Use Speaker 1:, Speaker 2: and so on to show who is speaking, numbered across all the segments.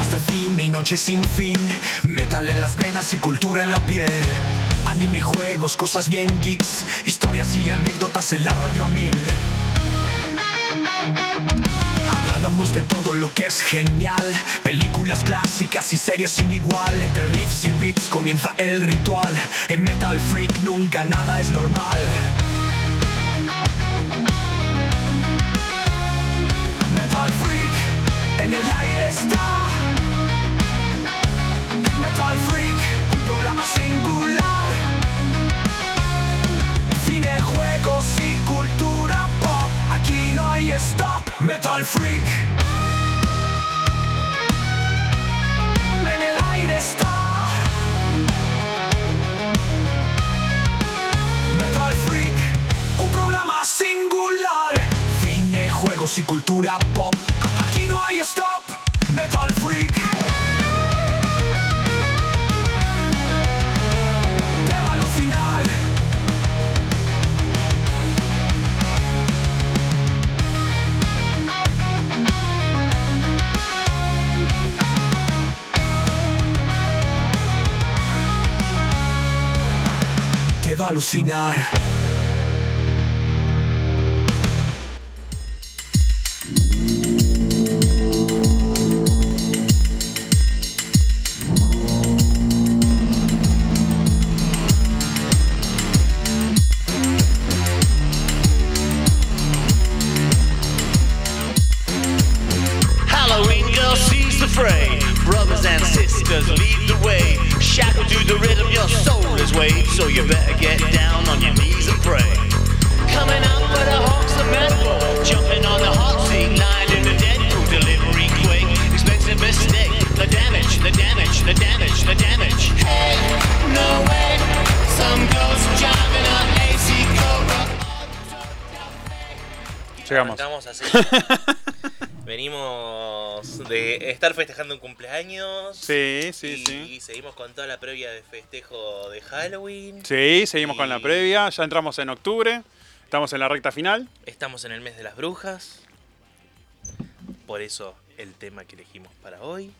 Speaker 1: de cine y noches sin fin, metal en las venas y cultura en la piel. Anime, juegos, cosas bien geeks, historias y anécdotas en la radio a mil. Hablamos de todo lo que es genial, películas clásicas y series sin igual. Entre riffs y beats comienza el ritual. En Metal Freak nunca nada es normal. Metal Freak, en el aire está. Metal Freak, un programa singular. Cine, juegos y cultura pop, aquí no hay stop. Metal Freak, en el aire está. Metal Freak, un programa singular. Cine, juegos y cultura pop, aquí no hay stop. Metal Freak, te va a alucinar. Te va a alucinar.
Speaker 2: Halloween girl sees the fray. Brothers and sisters lead the way. Shackled to the rhythm, your soul is weighed. So you better get down on your knees and pray. Coming out for the hawks of metal. Jumping on the hot seat, lying in the Deadpool delivery quick. Expensive mistake. The damage, the damage, the damage, the damage. Hey, no way. Some ghost driving on AC Cobra.
Speaker 3: Llegamos.
Speaker 4: Estamos así. Venimos de estar festejando un cumpleaños.
Speaker 3: Sí.
Speaker 4: Y seguimos con toda la previa de festejo de Halloween.
Speaker 3: Sí, seguimos con la
Speaker 4: Y
Speaker 3: previa. Ya entramos en octubre. Estamos en la recta final.
Speaker 4: Estamos en el mes de las brujas. Por eso el tema que elegimos para hoy.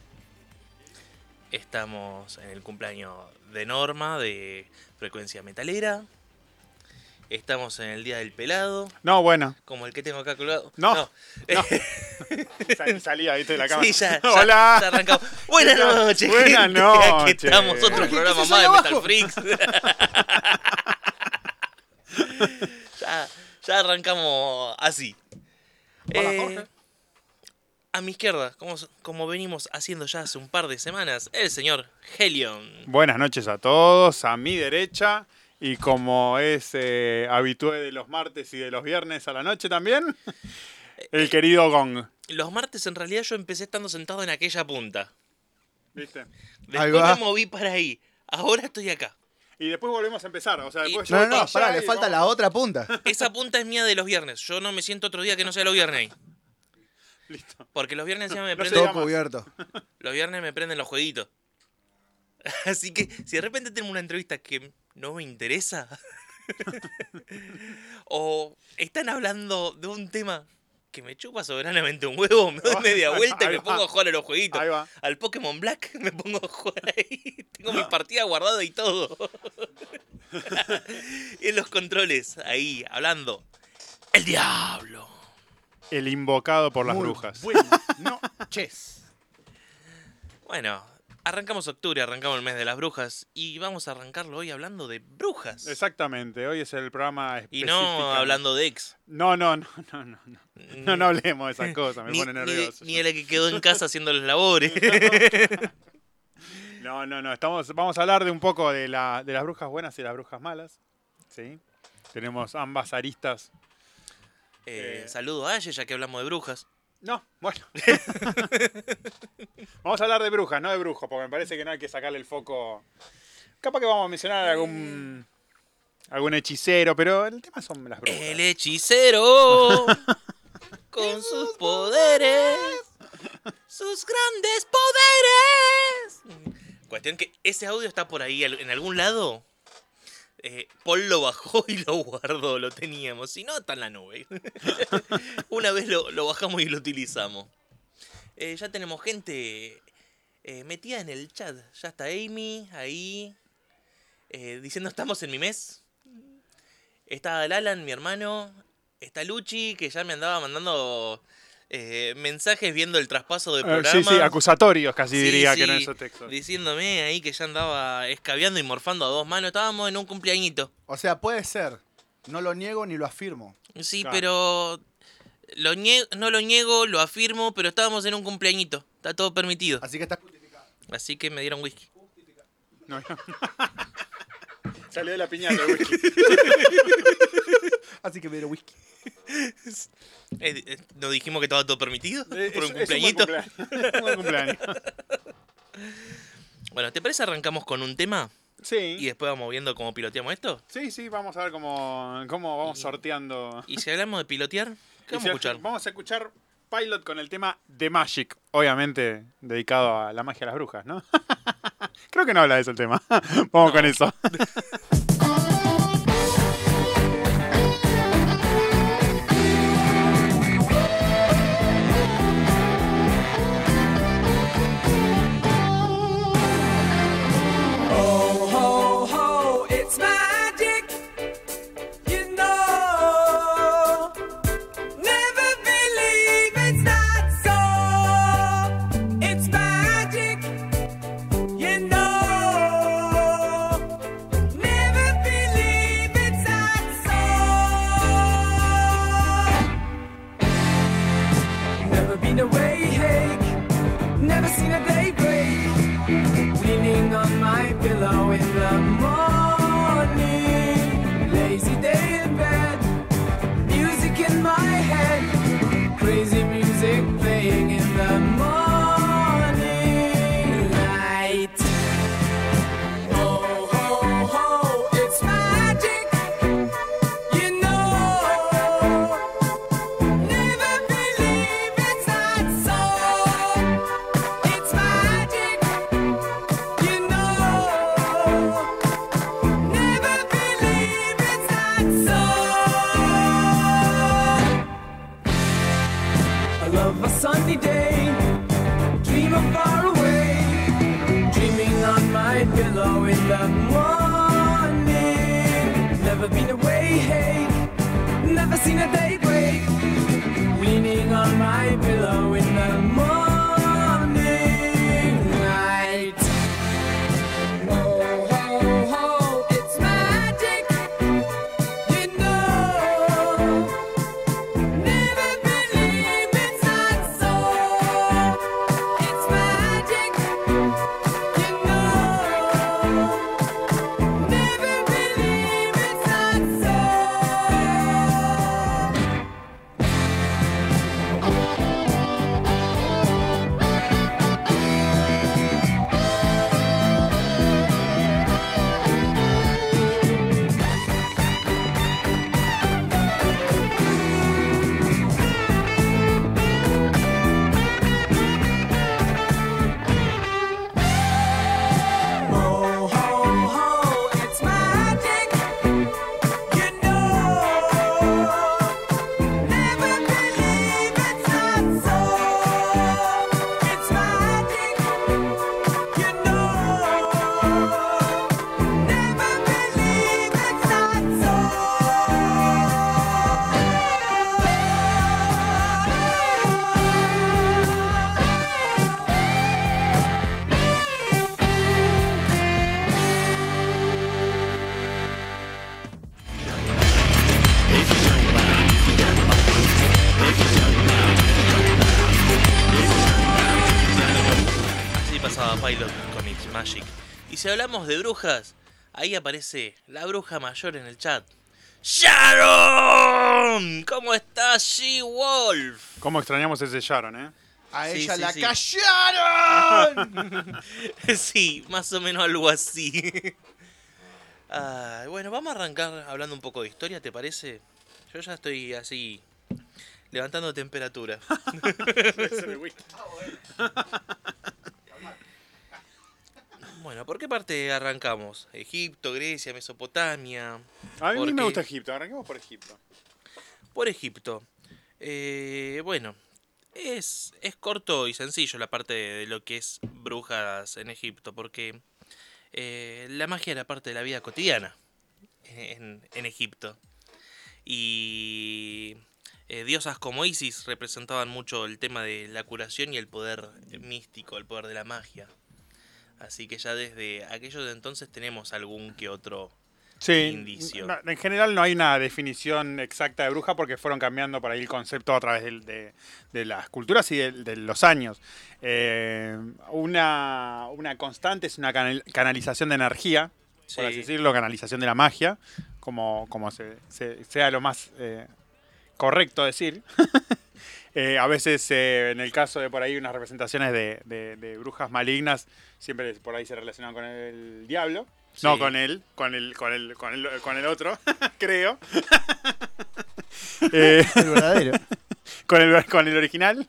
Speaker 4: Estamos en el cumpleaños de Norma, de Frecuencia Metalera. Estamos en el Día del Pelado,
Speaker 3: No, bueno.
Speaker 4: como el que tengo acá colgado.
Speaker 3: No. Salía, viste, de la cámara.
Speaker 4: Sí, ya
Speaker 3: Hola.
Speaker 4: ya arrancamos. Buenas noches,
Speaker 3: Buenas
Speaker 4: gente.
Speaker 3: noches.
Speaker 4: Aquí estamos, otro programa más de Metal Freaks. ya arrancamos así.
Speaker 3: Hola, Jorge.
Speaker 4: A mi izquierda, como venimos haciendo ya hace un par de semanas, el señor Helion.
Speaker 3: Buenas noches a todos. A mi derecha. Y como es habitué de los martes y de los viernes a la noche también, el querido Gong.
Speaker 4: Los martes en realidad yo empecé estando sentado en aquella punta.
Speaker 3: ¿Viste?
Speaker 4: Después
Speaker 5: va.
Speaker 4: me moví para ahí. Ahora estoy acá.
Speaker 3: Y después volvemos a empezar. O sea, después
Speaker 4: Y-
Speaker 3: yo
Speaker 5: No,
Speaker 3: voy para
Speaker 5: pará,
Speaker 3: allá
Speaker 5: le
Speaker 3: y
Speaker 5: falta
Speaker 3: vamos.
Speaker 5: la otra punta.
Speaker 4: Esa punta es mía de los viernes. Yo no me siento otro día que no sea los viernes ahí.
Speaker 3: Listo.
Speaker 4: Porque los viernes ya me
Speaker 3: No se
Speaker 4: prenden.
Speaker 3: diga
Speaker 5: Todo
Speaker 3: más.
Speaker 5: cubierto.
Speaker 4: Los viernes me prenden los jueguitos. Así que si de repente tengo una entrevista que no me interesa, o están hablando de un tema que me chupa soberanamente un huevo, me doy media vuelta y
Speaker 3: Ahí
Speaker 4: me
Speaker 3: va.
Speaker 4: pongo a jugar a los jueguitos.
Speaker 3: Ahí va.
Speaker 4: Al Pokémon Black me pongo a jugar ahí. Tengo mi partida guardada y todo. Y en los controles, ahí, hablando. ¡El diablo!
Speaker 3: El invocado por las
Speaker 5: Muy
Speaker 3: brujas.
Speaker 5: Buenas noches.
Speaker 4: Bueno, arrancamos octubre, arrancamos el mes de las brujas y vamos a arrancarlo hoy hablando de brujas.
Speaker 3: Exactamente. Hoy es el programa
Speaker 4: Y
Speaker 3: específico.
Speaker 4: no hablando de ex.
Speaker 3: No. No hablemos de esas cosas, me pone nervioso.
Speaker 4: Ni de la que quedó en casa haciendo los labores.
Speaker 3: No. Vamos a hablar de un poco de las brujas buenas y las brujas malas. ¿Sí? Tenemos ambas aristas.
Speaker 4: Saludo a Aye, ya que hablamos de brujas.
Speaker 3: No, bueno. Vamos a hablar de brujas, no de brujos, porque me parece que no hay que sacarle el foco. Capaz que vamos a mencionar algún hechicero, pero el tema son las brujas.
Speaker 4: El hechicero con sus poderes, sus grandes poderes. Cuestión que ese audio está por ahí en algún lado. Paul lo bajó y lo guardó, lo teníamos. Si no, está en la nube. Una vez lo bajamos y lo utilizamos. Ya tenemos gente metida en el chat. Ya está Amy ahí diciendo estamos en mi mes. Está el Alan, mi hermano. Está Luchi, que ya me andaba mandando mensajes viendo el traspaso del programa.
Speaker 3: Sí, acusatorios casi
Speaker 4: Sí,
Speaker 3: diría
Speaker 4: sí,
Speaker 3: que eran esos textos.
Speaker 4: diciéndome ahí que ya andaba escabeando y morfando a dos manos. Estábamos en un cumpleañito.
Speaker 5: O sea, puede ser. No lo niego ni lo afirmo.
Speaker 4: Sí,
Speaker 3: Claro.
Speaker 4: pero no lo niego, lo afirmo, pero estábamos en un cumpleañito. Está todo permitido.
Speaker 5: Así que estás justificado.
Speaker 4: Así que me dieron whisky.
Speaker 3: No. Salió de la piñata, güey.
Speaker 5: Así que me dieron whisky.
Speaker 4: ¿No dijimos que estaba todo permitido? Por un
Speaker 3: Es un
Speaker 4: cumpleañito.
Speaker 3: buen buen cumpleaños.
Speaker 4: Bueno, ¿te parece arrancamos con un tema? Y
Speaker 3: Sí,
Speaker 4: después vamos viendo cómo piloteamos esto.
Speaker 3: sí, vamos a ver cómo vamos sorteando.
Speaker 4: Y si hablamos de pilotear, ¿qué vamos a escuchar?
Speaker 3: Vamos a escuchar Pilot con el tema The Magic, obviamente dedicado a la magia de las brujas, ¿no? Creo que no habla de eso el tema. Vamos con eso.
Speaker 6: Ho, ho, it's magic, you know. Never believe it's not so. It's magic, you know. Never believe it's not so. Never been awake, never seen a day break. Leaning on my pillow in the morning. Lazy day in bed, music in my head. Crazy music playing in the morning light. Oh, ho, ho, it's magic, you know. Never believe it's not so. It's magic, you know. Never believe it's not so. I love a sunny day, dream of far away, dreaming on my pillow in the morning. Never been awake, never seen a day break, leaning on my pillow in the morning light. Oh, ho, ho, it's magic, you know. Never believe it's not so. It's magic, you know. Never believe it's not so. Ho, ho, ho, it's magic, you know. Never believe it's not so. It's magic, you know. Never believe it's not
Speaker 4: Así pasaba Pilot con It's Magic. Y si hablamos de brujas, ahí aparece la bruja mayor en el chat. ¡Sharon! ¿Cómo estás, She-Wolf?
Speaker 3: ¿Cómo extrañamos ese Sharon, eh?
Speaker 5: A
Speaker 4: Sí,
Speaker 5: ella
Speaker 4: sí,
Speaker 5: la
Speaker 4: sí.
Speaker 5: callaron.
Speaker 4: Sí, más o menos algo así. Bueno, vamos a arrancar hablando un poco de historia, ¿te parece? Yo ya estoy así, levantando temperatura. Bueno, ¿por qué parte arrancamos? Egipto, Grecia, Mesopotamia.
Speaker 3: A mí
Speaker 4: ¿Por
Speaker 3: me
Speaker 4: qué?
Speaker 3: gusta Egipto. Arranquemos por Egipto.
Speaker 4: Por Egipto. Bueno, Es corto y sencillo la parte de lo que es brujas en Egipto, porque la magia era parte de la vida cotidiana en Egipto. Y diosas como Isis representaban mucho el tema de la curación y el poder místico, el poder de la magia. Así que ya desde aquellos de entonces tenemos algún que otro indicio.
Speaker 3: En general no hay una definición exacta de bruja porque fueron cambiando por ahí el concepto a través de las culturas y de los años. Una constante es una canalización de energía, por así decirlo, canalización de la magia, como sea lo más correcto decir. A veces, en el caso de por ahí unas representaciones de brujas malignas, siempre por ahí se relacionan con el diablo.
Speaker 4: Sí.
Speaker 3: No con el otro, creo.
Speaker 5: El verdadero.
Speaker 3: Con el original.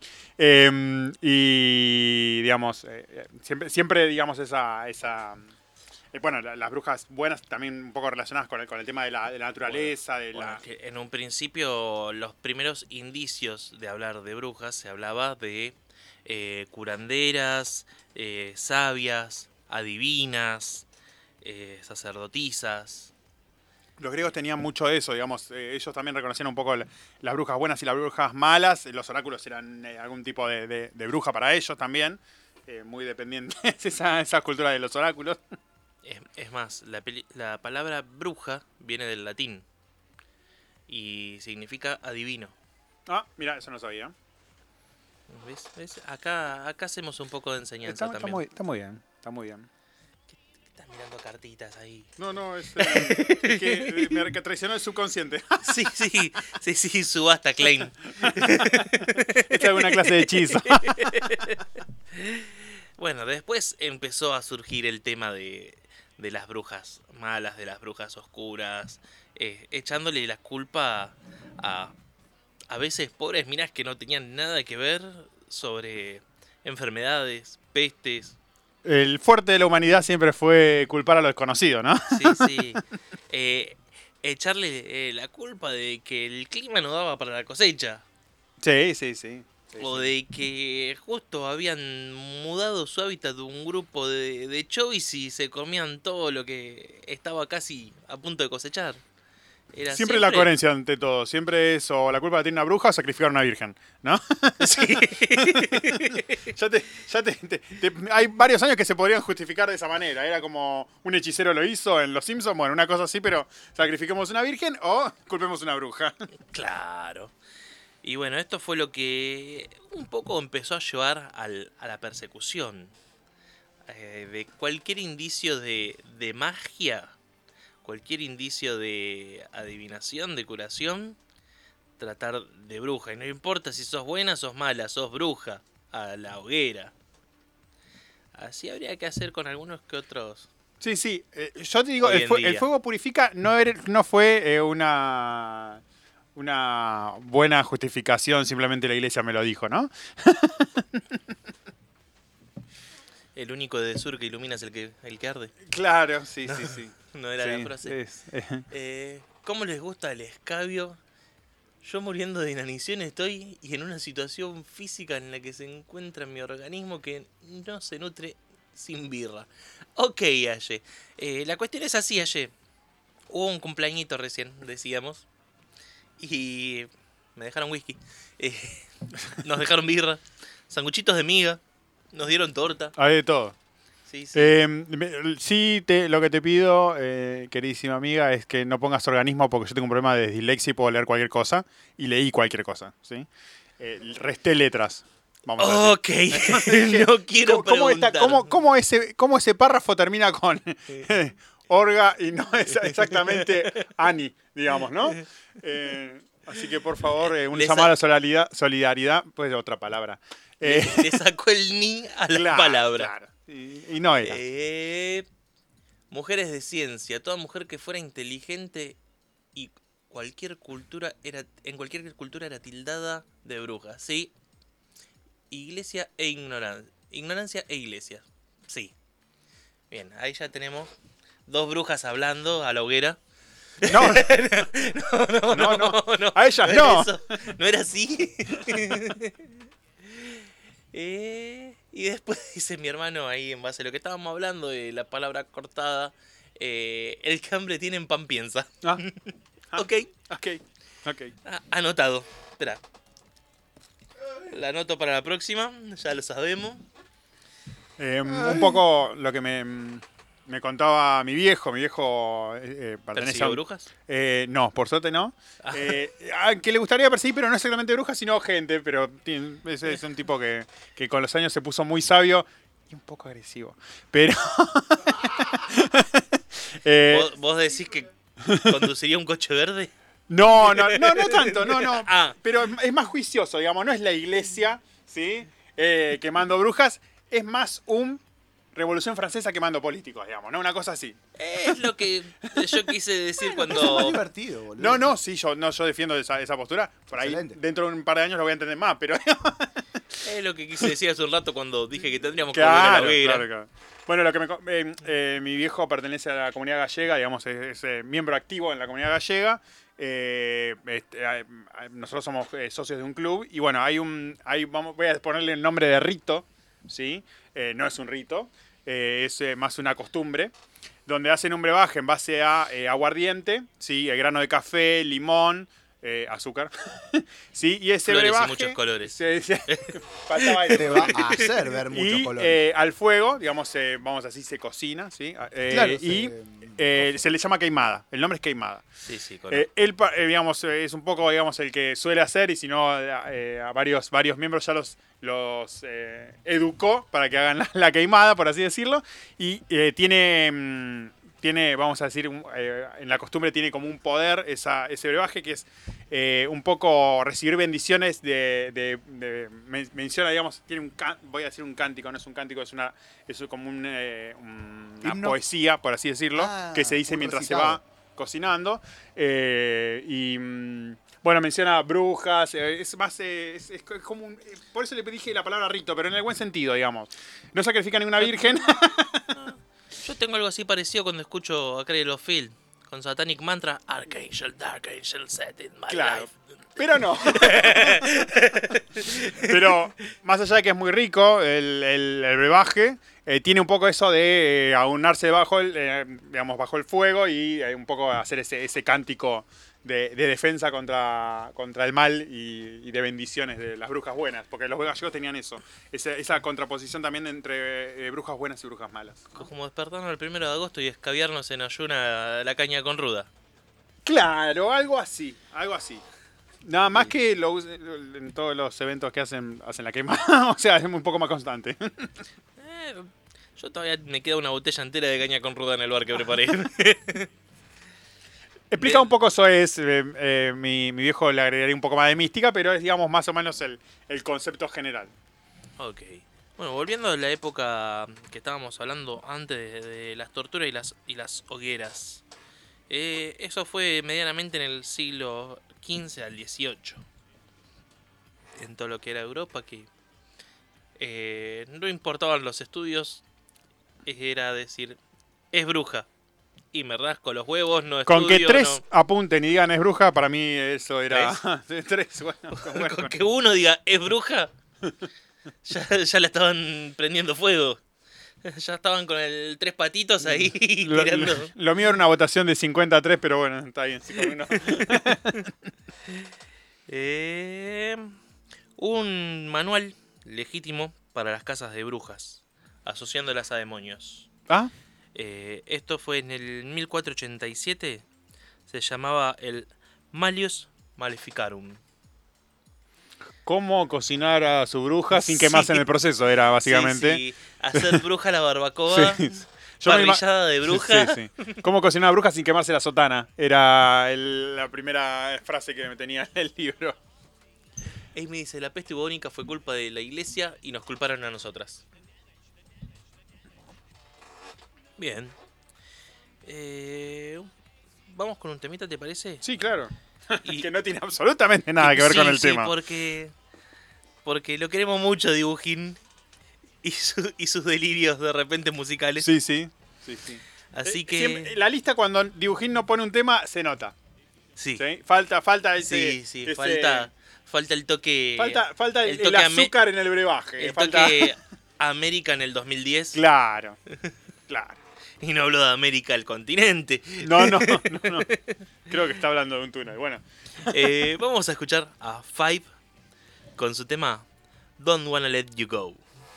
Speaker 3: Y digamos, siempre digamos esa bueno, las brujas buenas también un poco relacionadas con el tema de la naturaleza,
Speaker 4: Que en un principio, los primeros indicios de hablar de brujas, se hablaba de curanderas, sabias, adivinas, sacerdotisas.
Speaker 3: Los griegos tenían mucho de eso, digamos, ellos también reconocían un poco las brujas buenas y las brujas malas, los oráculos eran algún tipo de bruja para ellos también, muy dependiente esa cultura de los oráculos.
Speaker 4: Es más, la palabra bruja viene del latín y significa adivino.
Speaker 3: Ah, mira, eso no sabía.
Speaker 4: ¿Ves? Acá hacemos un poco de enseñanza
Speaker 3: Está
Speaker 4: también.
Speaker 3: está muy bien.
Speaker 4: Estás mirando cartitas ahí.
Speaker 3: No, es que me traicionó el subconsciente.
Speaker 4: Sí, subasta, Klein.
Speaker 3: Esta es alguna clase de hechizo.
Speaker 4: Bueno, después empezó a surgir el tema de las brujas malas, de las brujas oscuras, echándole la culpa a veces pobres minas que no tenían nada que ver sobre enfermedades, pestes.
Speaker 3: El fuerte de la humanidad siempre fue culpar a lo desconocido, ¿no?
Speaker 4: Sí. Echarle la culpa de que el clima no daba para la cosecha.
Speaker 3: Sí.
Speaker 4: O de que justo habían mudado su hábitat de un grupo de chovis y se comían todo lo que estaba casi a punto de cosechar.
Speaker 3: Siempre la coherencia ante todo. Siempre es o la culpa la tiene una bruja o sacrificar a una virgen, ¿no?
Speaker 4: Sí.
Speaker 3: Hay varios años que se podrían justificar de esa manera. Era como un hechicero lo hizo en Los Simpsons, bueno, una cosa así, pero sacrifiquemos una virgen o culpemos una bruja.
Speaker 4: Claro. Y bueno, esto fue lo que un poco empezó a llevar a la persecución. De cualquier indicio de magia, cualquier indicio de adivinación, de curación, tratar de bruja. Y no importa si sos buena, sos mala, sos bruja, a la hoguera. Así habría que hacer con algunos que otros.
Speaker 3: Sí. Yo te digo,
Speaker 4: Hoy en día.
Speaker 3: el fuego purifica no fue una buena justificación, simplemente la iglesia me lo dijo, ¿no?
Speaker 4: El único de sur que ilumina es el que arde.
Speaker 3: Claro, sí.
Speaker 4: No era la frase. ¿Cómo les gusta el escabio? Yo muriendo de inanición estoy y en una situación física en la que se encuentra mi organismo que no se nutre sin birra. Ok, Aye. La cuestión es así, Aye. Hubo un cumpleañito recién, decíamos. Y me dejaron whisky. Nos dejaron birra. Sanguchitos de miga. Nos dieron torta.
Speaker 3: Hay de todo.
Speaker 4: Sí.
Speaker 3: Lo que te pido, queridísima amiga, es que no pongas organismo porque yo tengo un problema de dislexia y puedo leer cualquier cosa. Y leí cualquier cosa, ¿sí? Resté letras. Vamos a decir.
Speaker 4: Ok. No quiero preguntar.
Speaker 3: ¿Cómo ese párrafo termina con orga y no es exactamente Ani, digamos, ¿no? Así que, por favor, un llamado a la solidaridad, pues otra palabra.
Speaker 4: Le sacó el ni a la palabra.
Speaker 3: Claro. Y no era.
Speaker 4: Mujeres de ciencia. Toda mujer que fuera inteligente y en cualquier cultura era tildada de bruja. Sí. Iglesia e ignorancia. Ignorancia e iglesia. Sí. Bien, ahí ya tenemos dos brujas hablando a la hoguera.
Speaker 3: No. A ellas no.
Speaker 4: ¿No era así? Y después dice mi hermano ahí, en base a lo que estábamos hablando de la palabra cortada, el que hambre tiene en pan piensa.
Speaker 3: Ah,
Speaker 4: Ok,
Speaker 3: ok.
Speaker 4: anotado. Espera. La anoto para la próxima, ya lo sabemos.
Speaker 3: Un poco lo que me contaba mi viejo. Mi viejo pertenece
Speaker 4: ¿Persiguió
Speaker 3: a
Speaker 4: brujas?
Speaker 3: No, por suerte no. Que le gustaría perseguir, pero no exactamente brujas, sino gente. Pero es un tipo que con los años se puso muy sabio y un poco agresivo. Pero...
Speaker 4: ¿Vos decís que conduciría un coche verde?
Speaker 3: No tanto, no.
Speaker 4: Ah.
Speaker 3: Pero es más juicioso, digamos, no es la iglesia, ¿sí? Quemando brujas, es más un Revolución Francesa quemando políticos, digamos, ¿no? Una cosa así.
Speaker 4: Es lo que yo quise decir
Speaker 5: Es más
Speaker 4: cuando...
Speaker 5: divertido, boludo.
Speaker 3: No, sí, yo defiendo esa postura. Por ahí,
Speaker 5: Excelente.
Speaker 3: dentro de un par de años lo voy a entender más, pero...
Speaker 4: Es lo que quise decir hace un rato cuando dije que tendríamos que volver a la hoguera.
Speaker 3: Claro. Bueno, lo que mi viejo pertenece a la comunidad gallega, digamos, es miembro activo en la comunidad gallega. Nosotros somos socios de un club y bueno, voy a ponerle el nombre de rito, ¿sí? No es un rito, es más una costumbre, donde hacen un brebaje en base a aguardiente, ¿sí? El grano de café, limón, azúcar, ¿sí? Y ese
Speaker 4: Flores y
Speaker 3: brebaje...
Speaker 4: muchos colores.
Speaker 3: Faltaba eso.
Speaker 5: Te va a hacer ver muchos
Speaker 3: Y
Speaker 5: colores.
Speaker 3: al fuego, digamos, vamos así, se cocina, ¿sí?
Speaker 5: Claro,
Speaker 3: Y se le llama queimada. El nombre es queimada.
Speaker 4: Sí, correcto.
Speaker 3: Él, digamos, es un poco, digamos, el que suele hacer y si no, a varios miembros ya los educó para que hagan la queimada, por así decirlo. Y tiene, vamos a decir, en la costumbre tiene como un poder ese brebaje que es un poco recibir bendiciones menciona, digamos, tiene voy a decir un cántico, no es un cántico, es como una
Speaker 5: ¿Himno?
Speaker 3: poesía, por así decirlo, que se dice
Speaker 5: un
Speaker 3: mientras
Speaker 5: recitado.
Speaker 3: se va cocinando. Bueno, menciona brujas, es más, es como por eso le dije la palabra rito, pero en el buen sentido, digamos. No sacrifica ninguna virgen.
Speaker 4: Yo tengo algo así parecido cuando escucho a Cradle of Filth con Satanic Mantra, Archangel, Dark Angel, set in my
Speaker 3: Claro.
Speaker 4: life.
Speaker 3: Pero no. Pero más allá de que es muy rico el brebaje, tiene un poco eso de aunarse bajo el fuego y un poco hacer ese cántico de defensa contra el mal y de bendiciones de las brujas buenas. Porque los gallegos tenían eso. Esa contraposición también entre brujas buenas y brujas malas.
Speaker 4: Como despertarnos el 1 de agosto y escabiarnos en ayuna la caña con ruda.
Speaker 3: Claro, algo así. Nada más que en todos los eventos que hacen la quema. O sea, es un poco más constante.
Speaker 4: Yo todavía me queda una botella entera de caña con ruda en el bar que preparé.
Speaker 3: Explica un poco eso mi viejo le agregaría un poco más de mística, pero es, digamos, más o menos el concepto general.
Speaker 4: Ok. Bueno, volviendo a la época que estábamos hablando antes de las torturas y las hogueras. Eso fue medianamente en el siglo XV al XVIII. En todo lo que era Europa, que no importaban los estudios, era decir, es bruja. Y me rasco los huevos, no estudio.
Speaker 3: Con que 3
Speaker 4: no...
Speaker 3: apunten y digan es bruja, para mí eso era... 3, bueno.
Speaker 4: Con que uno diga, es bruja, ya la estaban prendiendo fuego. Ya estaban con el 3 patitos ahí tirando.
Speaker 3: Lo mío era una votación de 53, pero bueno, está bien.
Speaker 4: Un manual legítimo para las casas de brujas, asociándolas a demonios.
Speaker 3: ¿Ah?
Speaker 4: Esto fue en el 1487. Se llamaba el Malleus Maleficarum.
Speaker 3: ¿Cómo cocinar a su bruja sin quemarse en el proceso? Era básicamente.
Speaker 4: Sí. Hacer bruja la barbacoa.
Speaker 3: Sí.
Speaker 4: Parrillada de bruja.
Speaker 3: Sí. ¿Cómo cocinar a bruja sin quemarse la sotana? Era la primera frase que me tenía en el libro.
Speaker 4: Amy dice, la peste bubónica fue culpa de la iglesia y nos culparon a nosotras. Bien. Vamos con un temita, ¿te parece?
Speaker 3: Sí, claro.
Speaker 4: Y-
Speaker 3: Que no tiene absolutamente nada que ver con el tema.
Speaker 4: Porque lo queremos mucho, Dibujín. Y sus delirios de repente musicales.
Speaker 3: Sí.
Speaker 4: Así que...
Speaker 3: Siempre, la lista cuando Dibujín no pone un tema, se nota.
Speaker 4: Sí,
Speaker 3: ¿Sí? Falta ese...
Speaker 4: sí,
Speaker 3: ese-
Speaker 4: Falta el toque.
Speaker 3: Falta el
Speaker 4: toque
Speaker 3: azúcar en el brebaje.
Speaker 4: El
Speaker 3: falta...
Speaker 4: toque América en el 2010.
Speaker 3: Claro, claro.
Speaker 4: Y no hablo de América, el continente.
Speaker 3: No. Creo que está hablando de un túnel. Bueno.
Speaker 4: Vamos a escuchar a Five con su tema Don't Wanna Let You Go.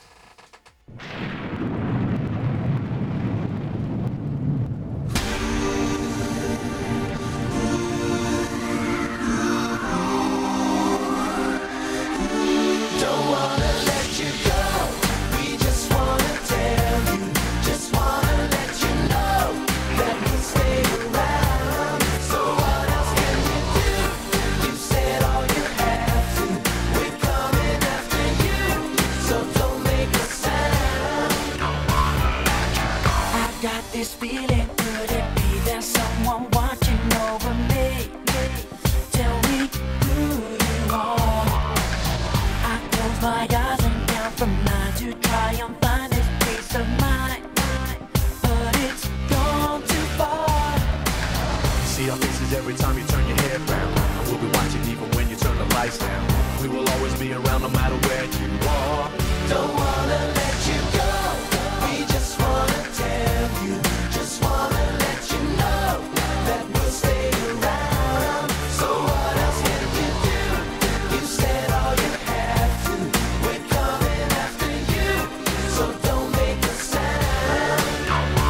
Speaker 6: This feeling, could it be there's someone watching over me? Tell me who you are. I close my eyes and count from 9 to try and find this peace of mind, but it's gone too far.
Speaker 1: See our faces every time you turn your head round. And we'll be watching even when you turn the lights down. We will always be around no matter where you are. Don't wanna let you go. We just wanna tell you. Just wanna let you know that we'll stay around. So what else can you do? You said all you have to. We're coming after you. So don't make a sound.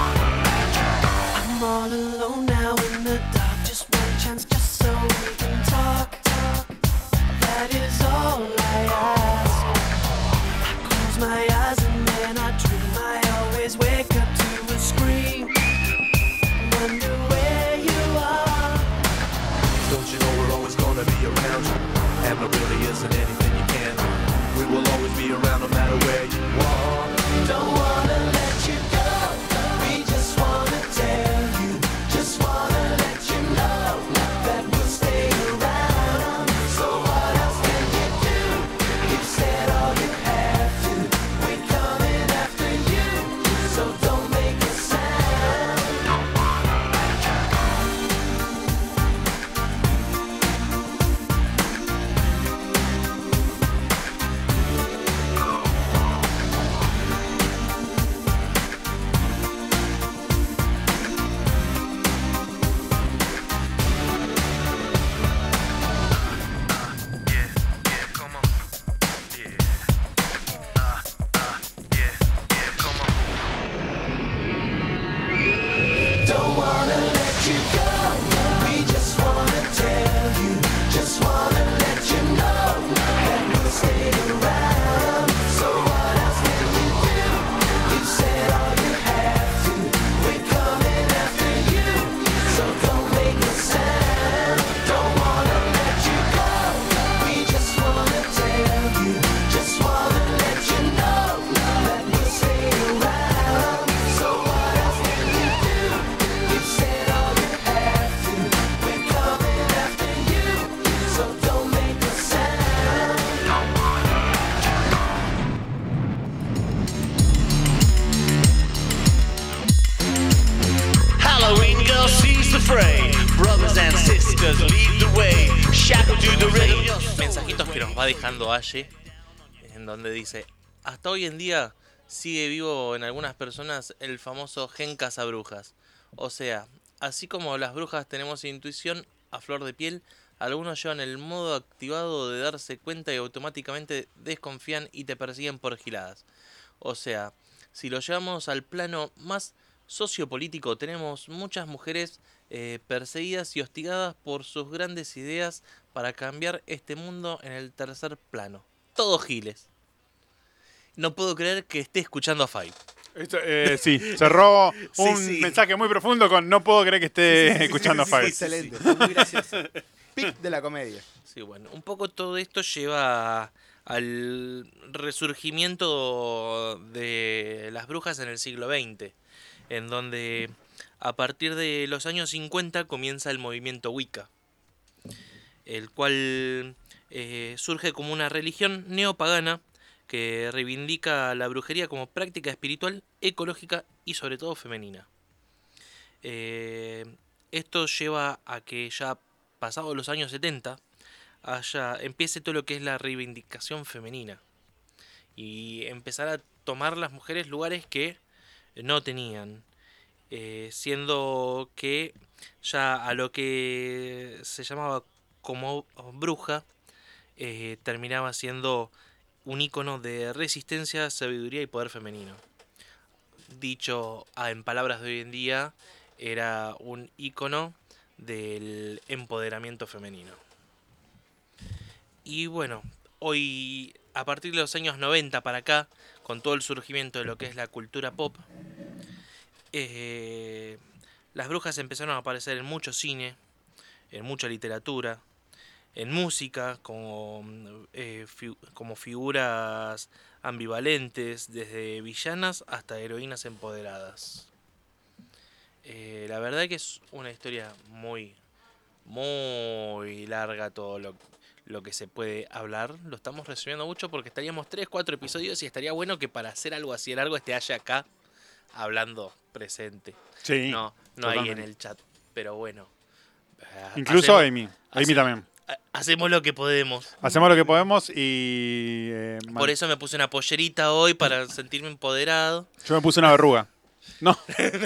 Speaker 6: I'm all alone now in the dark. Just one chance, just so we can talk. That is all I ask. I close my eyes and then I dream. I always wake up to a scream. Wonder where you are.
Speaker 1: Don't you know we're always gonna be around you? And there really isn't anything you can do. We will always be around no matter where you are. Don't wanna let you go. We just wanna tell you. Just wanna let you know that we'll stay around. So what else can you do? You've said all you have to. We're coming after you. So don't make a sound. Don't wanna let you go. We just wanna tell you. Just wanna let you know that we'll stay around. So what else can you do? You said all you have to. We're coming after you. So don't make a sound. Don't wanna let you go. We just wanna tell you. Just wanna let you know that we'll stay around. So what else can you do? You said all you have to. We're coming after you. So don't make a sound.
Speaker 2: Halloween girl sees the fray. Brothers and sisters lead the way. Shackled to the rhythm.
Speaker 4: Mensajitos que nos va dejando Aye, en donde dice: hasta hoy en día sigue vivo en algunas personas el famoso gen cazabrujas. O sea, así como las brujas tenemos intuición a flor de piel, algunos llevan el modo activado de darse cuenta y automáticamente desconfían y te persiguen por giladas. O sea, si lo llevamos al plano más sociopolítico, tenemos muchas mujeres perseguidas y hostigadas por sus grandes ideas para cambiar este mundo en el tercer plano. Todos giles. No puedo creer que esté escuchando a Five.
Speaker 3: Esto, sí, cerró un
Speaker 4: Sí.
Speaker 3: mensaje muy profundo con no puedo creer que esté escuchando a Five.
Speaker 5: Excelente, fue muy gracioso. Pic de la comedia.
Speaker 4: Sí, bueno, un poco todo esto lleva al resurgimiento de las brujas en el siglo XX, en donde a partir de los años 50 comienza el movimiento Wicca, el cual surge como una religión neopagana que reivindica la brujería como práctica espiritual, ecológica y sobre todo femenina. Esto lleva a que ya pasados los años 70 empiece todo lo que es la reivindicación femenina. Y empezar a tomar las mujeres lugares que no tenían. Siendo que ya a lo que se llamaba como bruja, terminaba siendo un ícono de resistencia, sabiduría y poder femenino. Dicho en palabras de hoy en día, era un ícono del empoderamiento femenino. Y bueno, hoy, a partir de los años 90 para acá, con todo el surgimiento de lo que es la cultura pop, las brujas empezaron a aparecer en mucho cine, en mucha literatura, en música, como figuras ambivalentes, desde villanas hasta heroínas empoderadas. La verdad que es una historia muy, muy larga todo lo que se puede hablar. Lo estamos resumiendo mucho porque estaríamos 3, 4 episodios y estaría bueno que para hacer algo así largo haya acá hablando presente.
Speaker 3: Sí.
Speaker 4: No ahí
Speaker 3: totalmente.
Speaker 4: en el chat. Pero bueno.
Speaker 3: Incluso
Speaker 4: hacemos-
Speaker 3: Amy. Amy
Speaker 4: hace-
Speaker 3: también.
Speaker 4: Hacemos lo que podemos.
Speaker 3: Hacemos lo que podemos y...
Speaker 4: Por eso me puse una pollerita hoy para sentirme empoderado.
Speaker 3: Yo me puse una verruga. No.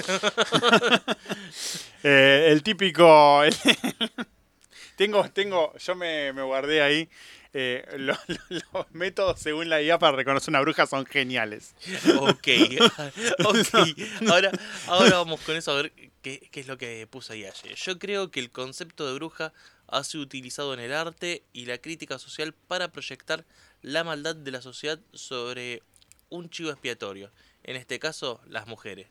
Speaker 3: El típico... yo me guardé ahí. Los métodos según la IA para reconocer una bruja son geniales.
Speaker 4: Ok. Ahora vamos con eso a ver qué es lo que puso ahí ayer. Yo creo que el concepto de bruja ha sido utilizado en el arte y la crítica social para proyectar la maldad de la sociedad sobre un chivo expiatorio. En este caso, las mujeres.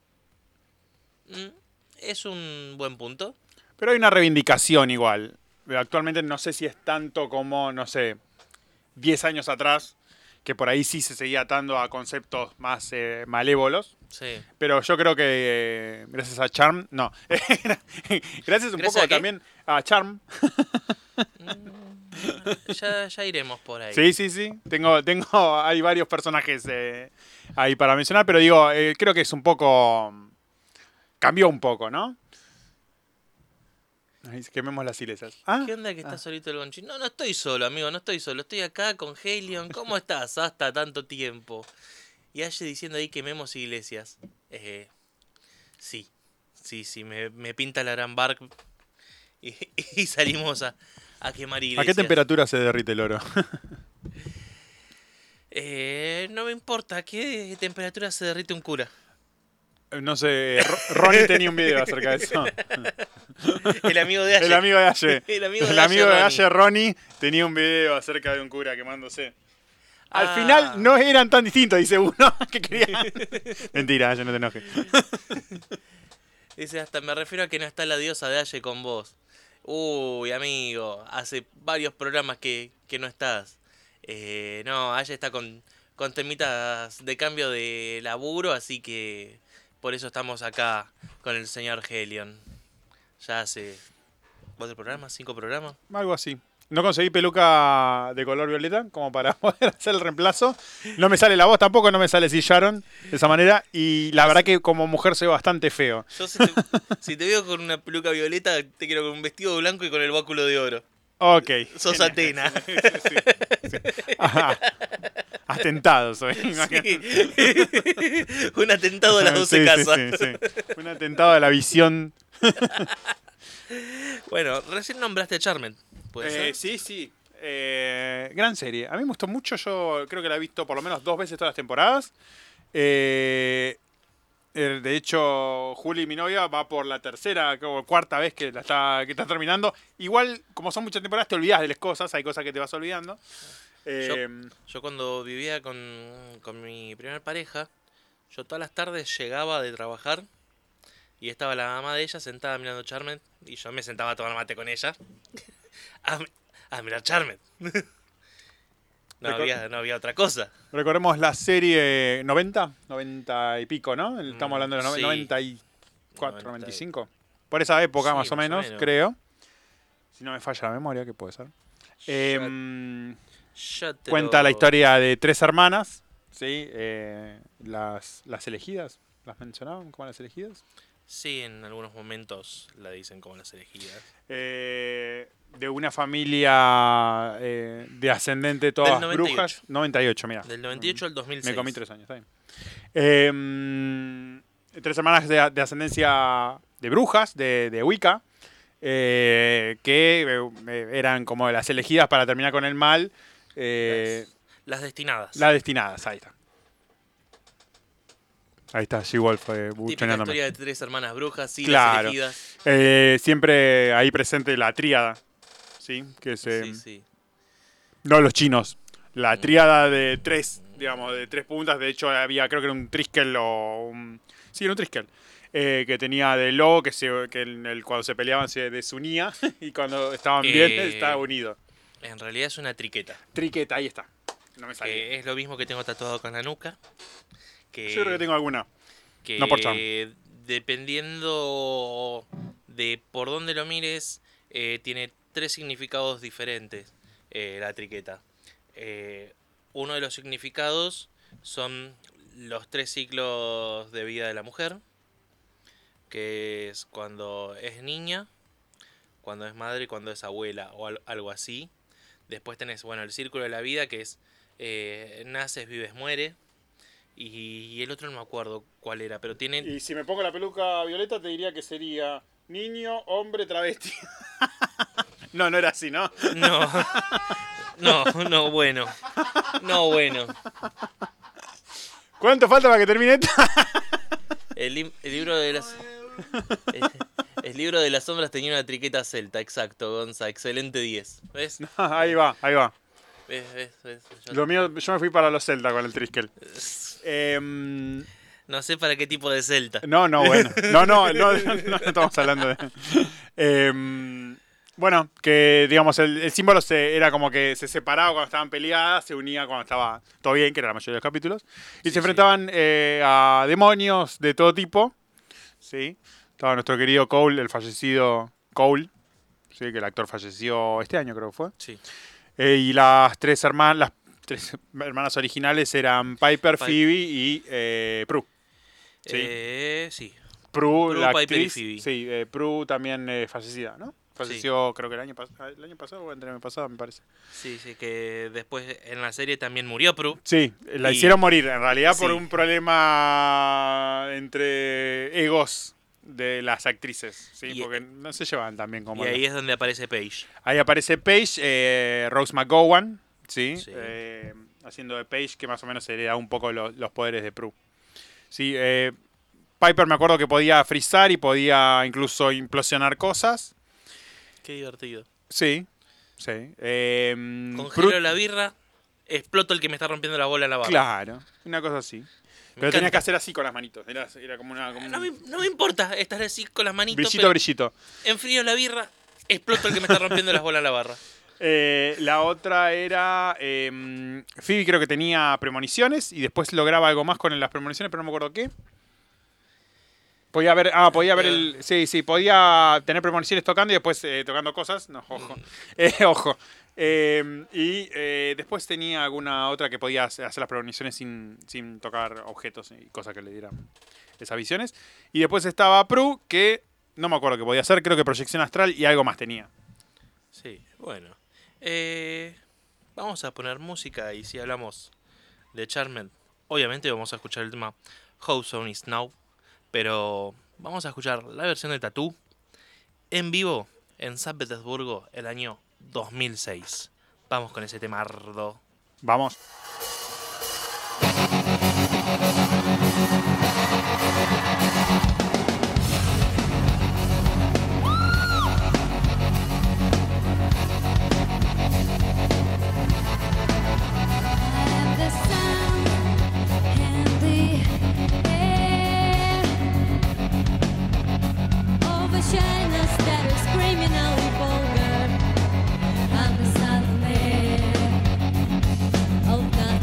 Speaker 4: Es un buen punto.
Speaker 3: Pero hay una reivindicación igual. Actualmente no sé si es tanto como, no sé, 10 años atrás, que por ahí sí se seguía atando a conceptos más malévolos.
Speaker 4: Sí.
Speaker 3: Pero yo creo que gracias a Charm, no, gracias un
Speaker 4: ¿Gracias
Speaker 3: poco
Speaker 4: a qué?
Speaker 3: también a Charm.
Speaker 4: Ya iremos por ahí.
Speaker 3: Sí. Hay varios personajes ahí para mencionar, pero digo, creo que es un poco, cambió un poco, ¿no? Ahí quememos las silesas. ¿Ah?
Speaker 4: ¿Qué onda que está solito el Gonchi? No estoy solo, amigo, no estoy solo. Estoy acá con Helion. ¿Cómo estás? Hasta tanto tiempo. Y Aye diciendo ahí quememos iglesias. Sí, me pinta la gran bark y salimos a quemar iglesias.
Speaker 3: ¿A qué temperatura se derrite el oro?
Speaker 4: No me importa, ¿a qué temperatura se derrite un cura?
Speaker 3: No sé, Ronnie tenía un video acerca de eso.
Speaker 4: El amigo de Aye.
Speaker 3: El amigo de Aye.
Speaker 4: El amigo de
Speaker 3: El amigo de
Speaker 4: Ronnie.
Speaker 3: Aye, Ronnie, tenía un video acerca de un cura quemándose. Al
Speaker 4: Ah.
Speaker 3: final no eran tan distintos, dice uno, que quería... Mentira, Aye, no te enojes.
Speaker 4: Dice, hasta me refiero a que no está la diosa de Aye con vos. Uy, amigo, hace varios programas que no estás. No, Aye está con temitas de cambio de laburo, así que por eso estamos acá con el señor Helion. Ya hace 4 programas, 5 programas.
Speaker 3: Algo así. No conseguí peluca de color violeta como para poder hacer el reemplazo. No me sale la voz tampoco, no me sale si Sharon de esa manera. Y la verdad que como mujer soy bastante feo.
Speaker 4: Yo si te veo con una peluca violeta, te quiero con un vestido blanco y con el báculo de oro.
Speaker 3: Ok.
Speaker 4: Sos Atena.
Speaker 3: Ajá. Atentado soy.
Speaker 4: Sí. Un atentado a las 12
Speaker 3: Sí,
Speaker 4: casas.
Speaker 3: sí. Un atentado a la visión.
Speaker 4: Bueno, recién nombraste a Charmed. ¿Puede ser?
Speaker 3: Sí. Gran serie. A mí me gustó mucho. Yo creo que la he visto por lo menos 2 veces todas las temporadas. De hecho, Juli, mi novia, va por la tercera o cuarta vez que está terminando. Igual, como son muchas temporadas, te olvidas de las cosas. Hay cosas que te vas olvidando.
Speaker 4: Yo cuando vivía con mi primer pareja, yo todas las tardes llegaba de trabajar y estaba la mamá de ella sentada mirando Charmed y yo me sentaba a tomar mate con ella a mirar Charmed. No había otra cosa.
Speaker 3: Recordemos la serie 90 y pico, ¿no? Estamos hablando de los
Speaker 4: Sí.
Speaker 3: 94,
Speaker 4: 90.
Speaker 3: 95. Por esa época,
Speaker 4: Sí,
Speaker 3: más o
Speaker 4: más o
Speaker 3: menos,
Speaker 4: menos.
Speaker 3: creo. Si no me falla la memoria, ¿qué puede ser?
Speaker 4: Ya te
Speaker 3: Cuenta
Speaker 4: lo-
Speaker 3: la historia de 3 hermanas, ¿sí? Las elegidas, ¿las mencionaban como las elegidas?
Speaker 4: Sí, en algunos momentos la dicen como las elegidas.
Speaker 3: De una familia de ascendente todas
Speaker 4: Del 98.
Speaker 3: brujas. 98, mira.
Speaker 4: Del 98 al 2006.
Speaker 3: Me comí 3 años, está bien. 3 hermanas de ascendencia de brujas, de Wicca, que eran como las elegidas para terminar con el mal.
Speaker 4: Las destinadas.
Speaker 3: Las destinadas, ahí está. Ahí está, She-Wolf
Speaker 4: Típica
Speaker 3: buchoneándome.
Speaker 4: historia de 3 hermanas brujas, sí,
Speaker 3: Claro.
Speaker 4: las elegidas.
Speaker 3: Siempre ahí presente la tríada, ¿sí? Que es,
Speaker 4: Sí, sí.
Speaker 3: no los chinos. La tríada de 3, digamos, de 3 puntas. De hecho, había, creo que era un triskel o un... Sí, era un triskel. Que tenía de lobo que cuando se peleaban se desunía y cuando estaban bien estaba unido.
Speaker 4: En realidad es una triqueta.
Speaker 3: Triqueta, ahí está. No me salió.
Speaker 4: Que es lo mismo que tengo tatuado con la nuca.
Speaker 3: Yo creo que tengo alguna.
Speaker 4: Que
Speaker 3: No por charm.
Speaker 4: dependiendo de por dónde lo mires, tiene 3 significados diferentes la triqueta. Uno de los significados son los 3 ciclos de vida de la mujer, que es cuando es niña, cuando es madre y cuando es abuela o algo así. Después tenés, bueno, el círculo de la vida, que es naces, vives, muere. Y el otro no me acuerdo cuál era, pero tiene...
Speaker 3: Y si me pongo la peluca violeta te diría que sería niño, hombre, travesti. No era así, ¿no?
Speaker 4: No, bueno. No, bueno.
Speaker 3: ¿Cuánto falta para que termine esto?
Speaker 4: El libro de las... El libro de las sombras tenía una triqueta celta, exacto, Gonza. Excelente 10. ¿Ves?
Speaker 3: Ahí va.
Speaker 4: ¿Ves?
Speaker 3: Lo mío, yo me fui para los Zelda con el Triskel.
Speaker 4: No sé para qué tipo de celta.
Speaker 3: Bueno. No estamos hablando de... bueno, que digamos, el símbolo era como que se separaba cuando estaban peleadas, se unía cuando estaba todo bien, que era la mayoría de los capítulos. Y se enfrentaban a demonios de todo tipo. ¿Sí? Estaba nuestro querido Cole, el fallecido Cole. Sí, que el actor falleció este año, creo que fue.
Speaker 4: Sí.
Speaker 3: Y las 3 hermanas originales eran Piper, Phoebe y Prue.
Speaker 4: Sí.
Speaker 3: Prue, la
Speaker 4: Piper y
Speaker 3: actriz.
Speaker 4: Phoebe.
Speaker 3: Sí, Prue también fallecida, ¿no? Falleció creo que el año pasado o el año pasado, me parece.
Speaker 4: Sí, que después en la serie también murió Prue.
Speaker 3: Sí, la
Speaker 4: Y-
Speaker 3: hicieron morir, en realidad por
Speaker 4: Sí.
Speaker 3: un problema entre egos de las actrices, ¿sí?
Speaker 4: Y-
Speaker 3: Porque no se llevan tan bien como...
Speaker 4: Y ahí es donde aparece Paige.
Speaker 3: Ahí aparece Paige, Rose McGowan, ¿sí?
Speaker 4: Sí.
Speaker 3: Haciendo de Paige, que más o menos hereda un poco los poderes de Prue. Sí, Piper me acuerdo que podía frizar y podía incluso implosionar cosas.
Speaker 4: Qué divertido.
Speaker 3: Sí.
Speaker 4: Congelo la birra, exploto el que me está rompiendo la bola en la barra.
Speaker 3: Claro, una cosa así. Pero
Speaker 4: encanta.
Speaker 3: tenías que hacer así con las manitos. Era como una... como
Speaker 4: No
Speaker 3: un
Speaker 4: me importa estar así con las manitos,
Speaker 3: brillito,
Speaker 4: pero
Speaker 3: brillito.
Speaker 4: enfrío la birra, exploto el que me está rompiendo las bolas en la barra.
Speaker 3: La otra era... Phoebe creo que tenía premoniciones y después lograba algo más con las premoniciones, pero no me acuerdo qué. Podía ver el... Sí, podía tener premoniciones tocando y después tocando cosas. No, ojo. Ojo. Después tenía alguna otra que podía hacer las premoniciones sin tocar objetos y cosas que le dieran esas visiones. Y después estaba Prue, que no me acuerdo qué podía hacer, creo que proyección astral y algo más tenía.
Speaker 4: Sí, bueno. Vamos a poner música y si hablamos de Charmed, obviamente vamos a escuchar el tema How Soon Is Now, pero vamos a escuchar la versión de Tattoo en vivo en San Petersburgo el año 2006. Vamos con ese tema ardo.
Speaker 3: Vamos.
Speaker 7: The sound in the air overshine us that are screaming out vulgar. I'm the sound there of nothing.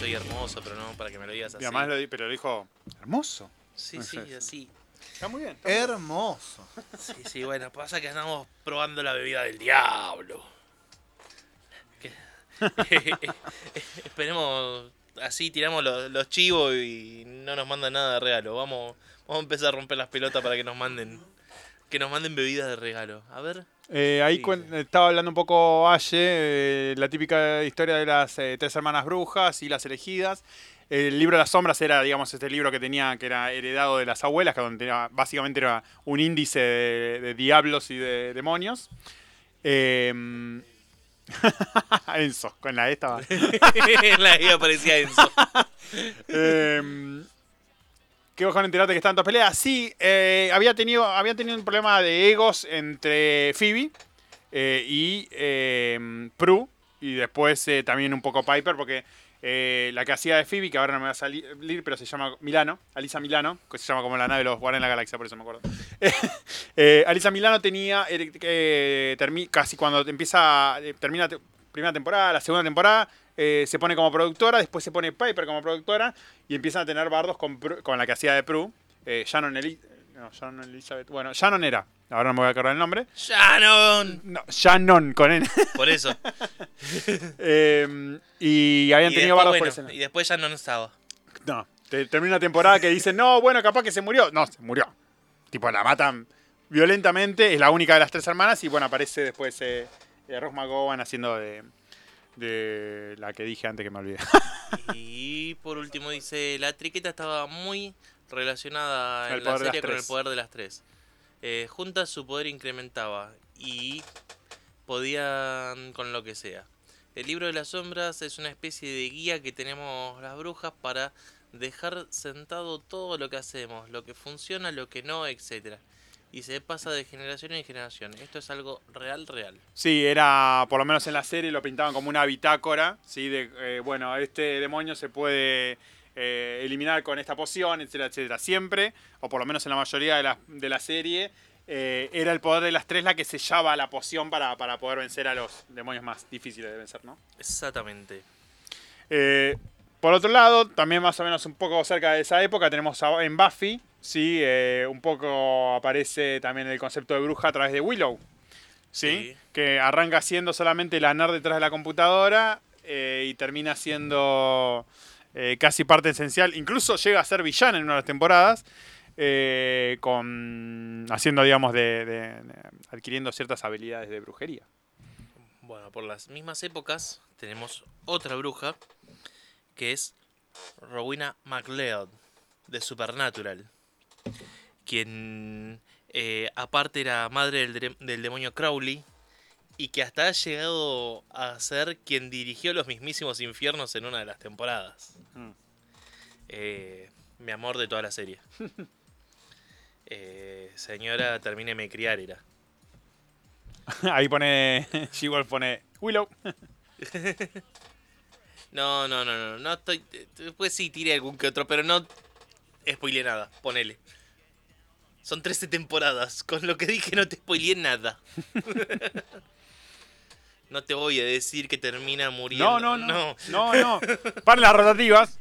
Speaker 4: soy hermoso, pero no para que me lo digas así.
Speaker 3: Y además pero lo dijo hermoso.
Speaker 4: Sí,
Speaker 3: No
Speaker 4: sí,
Speaker 3: sé.
Speaker 4: así.
Speaker 3: Está muy bien.
Speaker 5: Hermoso.
Speaker 4: Sí, sí, bueno, pasa que andamos probando la bebida del diablo. Que- Esperemos, así tiramos los chivos y no nos mandan nada de regalo. Vamos a empezar a romper las pelotas para que nos manden bebidas de regalo. A ver.
Speaker 3: Ahí
Speaker 4: Sí.
Speaker 3: estaba hablando un poco Aye, la típica historia de las tres hermanas brujas y las elegidas. El libro de las sombras era, digamos, este libro que era heredado de las abuelas, que básicamente era un índice de diablos y de demonios. Enzo, con la E estaba.
Speaker 4: En la vida aparecía Enzo.
Speaker 3: ¿Qué ojo en enterarte que estaban todas peleas? Sí, había tenido un problema de egos entre Phoebe y Prue. Y después también un poco Piper, porque la que hacía de Phoebe, que ahora no me va a salir, pero se llama Milano, Alisa Milano, que se llama como la nave de los Guardianes de la Galaxia, por eso me acuerdo. Alisa Milano tenía, casi cuando termina primera temporada, la segunda temporada, se pone como productora, después se pone Piper como productora y empiezan a tener bardos con la que hacía de Prue, Shannon Elizabeth. Bueno, Shannon era, ahora no me voy a acordar el nombre.
Speaker 4: ¡Shannon!
Speaker 3: No, Shannon con N.
Speaker 4: Por eso.
Speaker 3: Y habían
Speaker 4: Y
Speaker 3: tenido
Speaker 4: después,
Speaker 3: bardos por
Speaker 4: bueno,
Speaker 3: ese lado.
Speaker 4: y después ya no estaba.
Speaker 3: No, termina una temporada que dicen, no, bueno, capaz que se murió. No, se murió. Tipo, la matan violentamente, es la única de las tres hermanas y bueno, aparece después Rose McGowan haciendo de la que dije antes que me olvidé.
Speaker 4: Y por último dice, la triqueta estaba muy relacionada
Speaker 3: El
Speaker 4: en la
Speaker 3: poder de
Speaker 4: serie
Speaker 3: las
Speaker 4: con el
Speaker 3: tres.
Speaker 4: poder de las tres. Juntas su poder incrementaba y podían con lo que sea. El libro de las sombras es una especie de guía que tenemos las brujas para dejar sentado todo lo que hacemos, lo que funciona, lo que no, etcétera. Y se pasa de generación en generación. Esto es algo real.
Speaker 3: Sí, era, por lo menos en la serie lo pintaban como una bitácora, ¿sí? Bueno, este demonio se puede eliminar con esta poción, etcétera, etcétera. Siempre, o por lo menos en la mayoría de la serie, era el poder de las tres la que sellaba la poción para poder vencer a los demonios más difíciles de vencer, ¿no?
Speaker 4: Exactamente.
Speaker 3: Por otro lado, también más o menos un poco cerca de esa época, tenemos en Buffy, ¿sí? Un poco aparece también el concepto de bruja a través de Willow, ¿sí?
Speaker 4: Sí.
Speaker 3: Que arranca siendo solamente la nerd detrás de la computadora y termina siendo casi parte esencial. Incluso llega a ser villana en una de las temporadas, haciendo, digamos, adquiriendo ciertas habilidades de brujería.
Speaker 4: Bueno, por las mismas épocas tenemos otra bruja que es Rowena McLeod de Supernatural, quien aparte era madre del demonio Crowley y que hasta ha llegado a ser quien dirigió los mismísimos infiernos en una de las temporadas.
Speaker 3: Mm.
Speaker 4: Mi amor de toda la serie. Señora, termíneme de criar, era.
Speaker 3: Ahí pone, She-Wolf pone Willow.
Speaker 4: No estoy... Después sí tiré algún que otro, pero no spoileé nada, ponele. Son 13 temporadas, con lo que dije no te spoileé nada. No te voy a decir que termina muriendo.
Speaker 3: No. Paren las rotativas.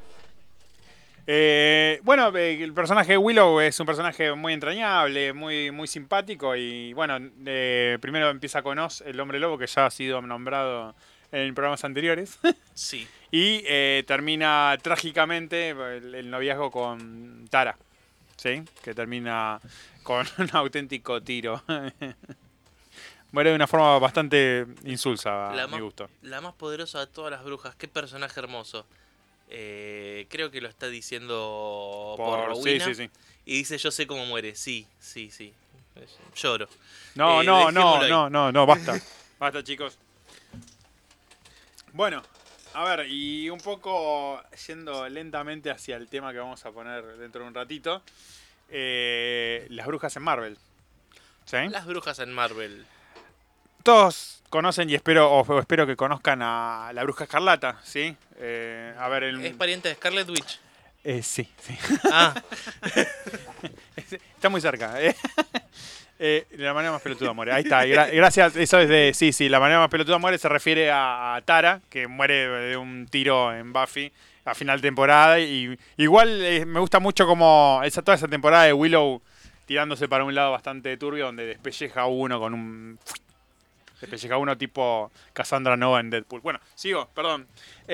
Speaker 3: Bueno, el personaje de Willow es un personaje muy entrañable, muy, muy simpático y bueno, primero empieza con Oz, el hombre lobo, que ya ha sido nombrado en programas anteriores.
Speaker 4: Sí.
Speaker 3: Y termina trágicamente el noviazgo con Tara, ¿sí? Que termina con un auténtico tiro. Muere de una forma bastante insulsa, a mi gusto.
Speaker 4: La más poderosa de todas las brujas. Qué personaje hermoso. Creo que lo está diciendo por Rowena.
Speaker 3: Sí.
Speaker 4: Y dice, yo sé cómo muere. Sí. Lloro.
Speaker 3: No,
Speaker 4: dejémoslo ahí.
Speaker 3: basta. Basta, chicos. Bueno, a ver, y un poco yendo lentamente hacia el tema que vamos a poner dentro de un ratito. Las brujas en Marvel. ¿Sí?
Speaker 4: Las brujas en Marvel.
Speaker 3: Todos conocen y espero que conozcan a la Bruja Escarlata, ¿sí? A ver,
Speaker 4: ¿Es pariente de Scarlet Witch?
Speaker 3: Sí.
Speaker 4: Ah,
Speaker 3: Está muy cerca. La manera más pelotuda muere. Ahí está. Gracias. Eso es de. Sí, la manera más pelotuda muere se refiere a Tara, que muere de un tiro en Buffy a final de temporada. Y igual me gusta mucho como toda esa temporada de Willow tirándose para un lado bastante turbio, donde despelleja uno con un. Despelleja uno tipo Cassandra Nova en Deadpool. Bueno, sigo, perdón.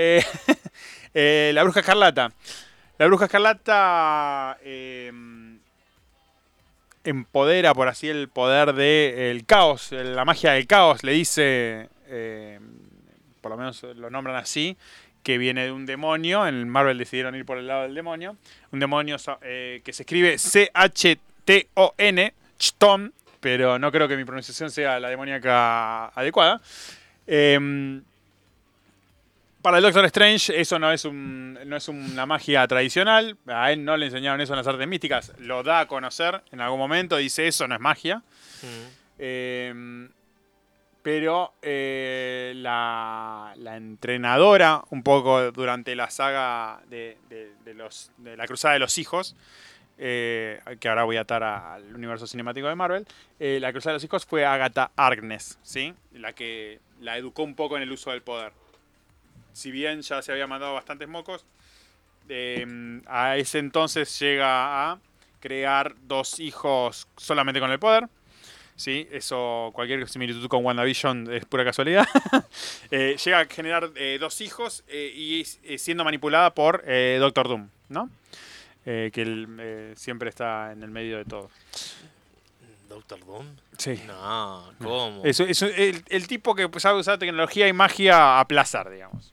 Speaker 3: La Bruja Escarlata. La Bruja Escarlata empodera, por así, el poder del caos, la magia del caos. Le dice, por lo menos lo nombran así, que viene de un demonio. En Marvel decidieron ir por el lado del demonio. Un demonio que se escribe C-H-T-O-N, Chton, pero no creo que mi pronunciación sea la demoníaca adecuada. Para el Doctor Strange eso no es una magia tradicional. A él no le enseñaron eso en las artes místicas. Lo da a conocer en algún momento. Dice, eso no es magia. Pero la entrenadora, un poco durante la saga de la Cruzada de los Hijos, que ahora voy a atar al universo cinemático de Marvel, la Cruzada de los Hijos fue Agatha Harkness, ¿sí? La que la educó un poco en el uso del poder. Si bien ya se había mandado bastantes mocos, a ese entonces llega a crear 2 hijos solamente con el poder. ¿Sí? Eso, cualquier similitud con WandaVision es pura casualidad. Llega a generar 2 hijos y siendo manipulada por Doctor Doom, ¿no? Que él siempre está en el medio de todo.
Speaker 4: ¿Doctor Doom?
Speaker 3: Sí.
Speaker 4: No, ¿cómo?
Speaker 3: Es el tipo que sabe usar tecnología y magia a placer, digamos.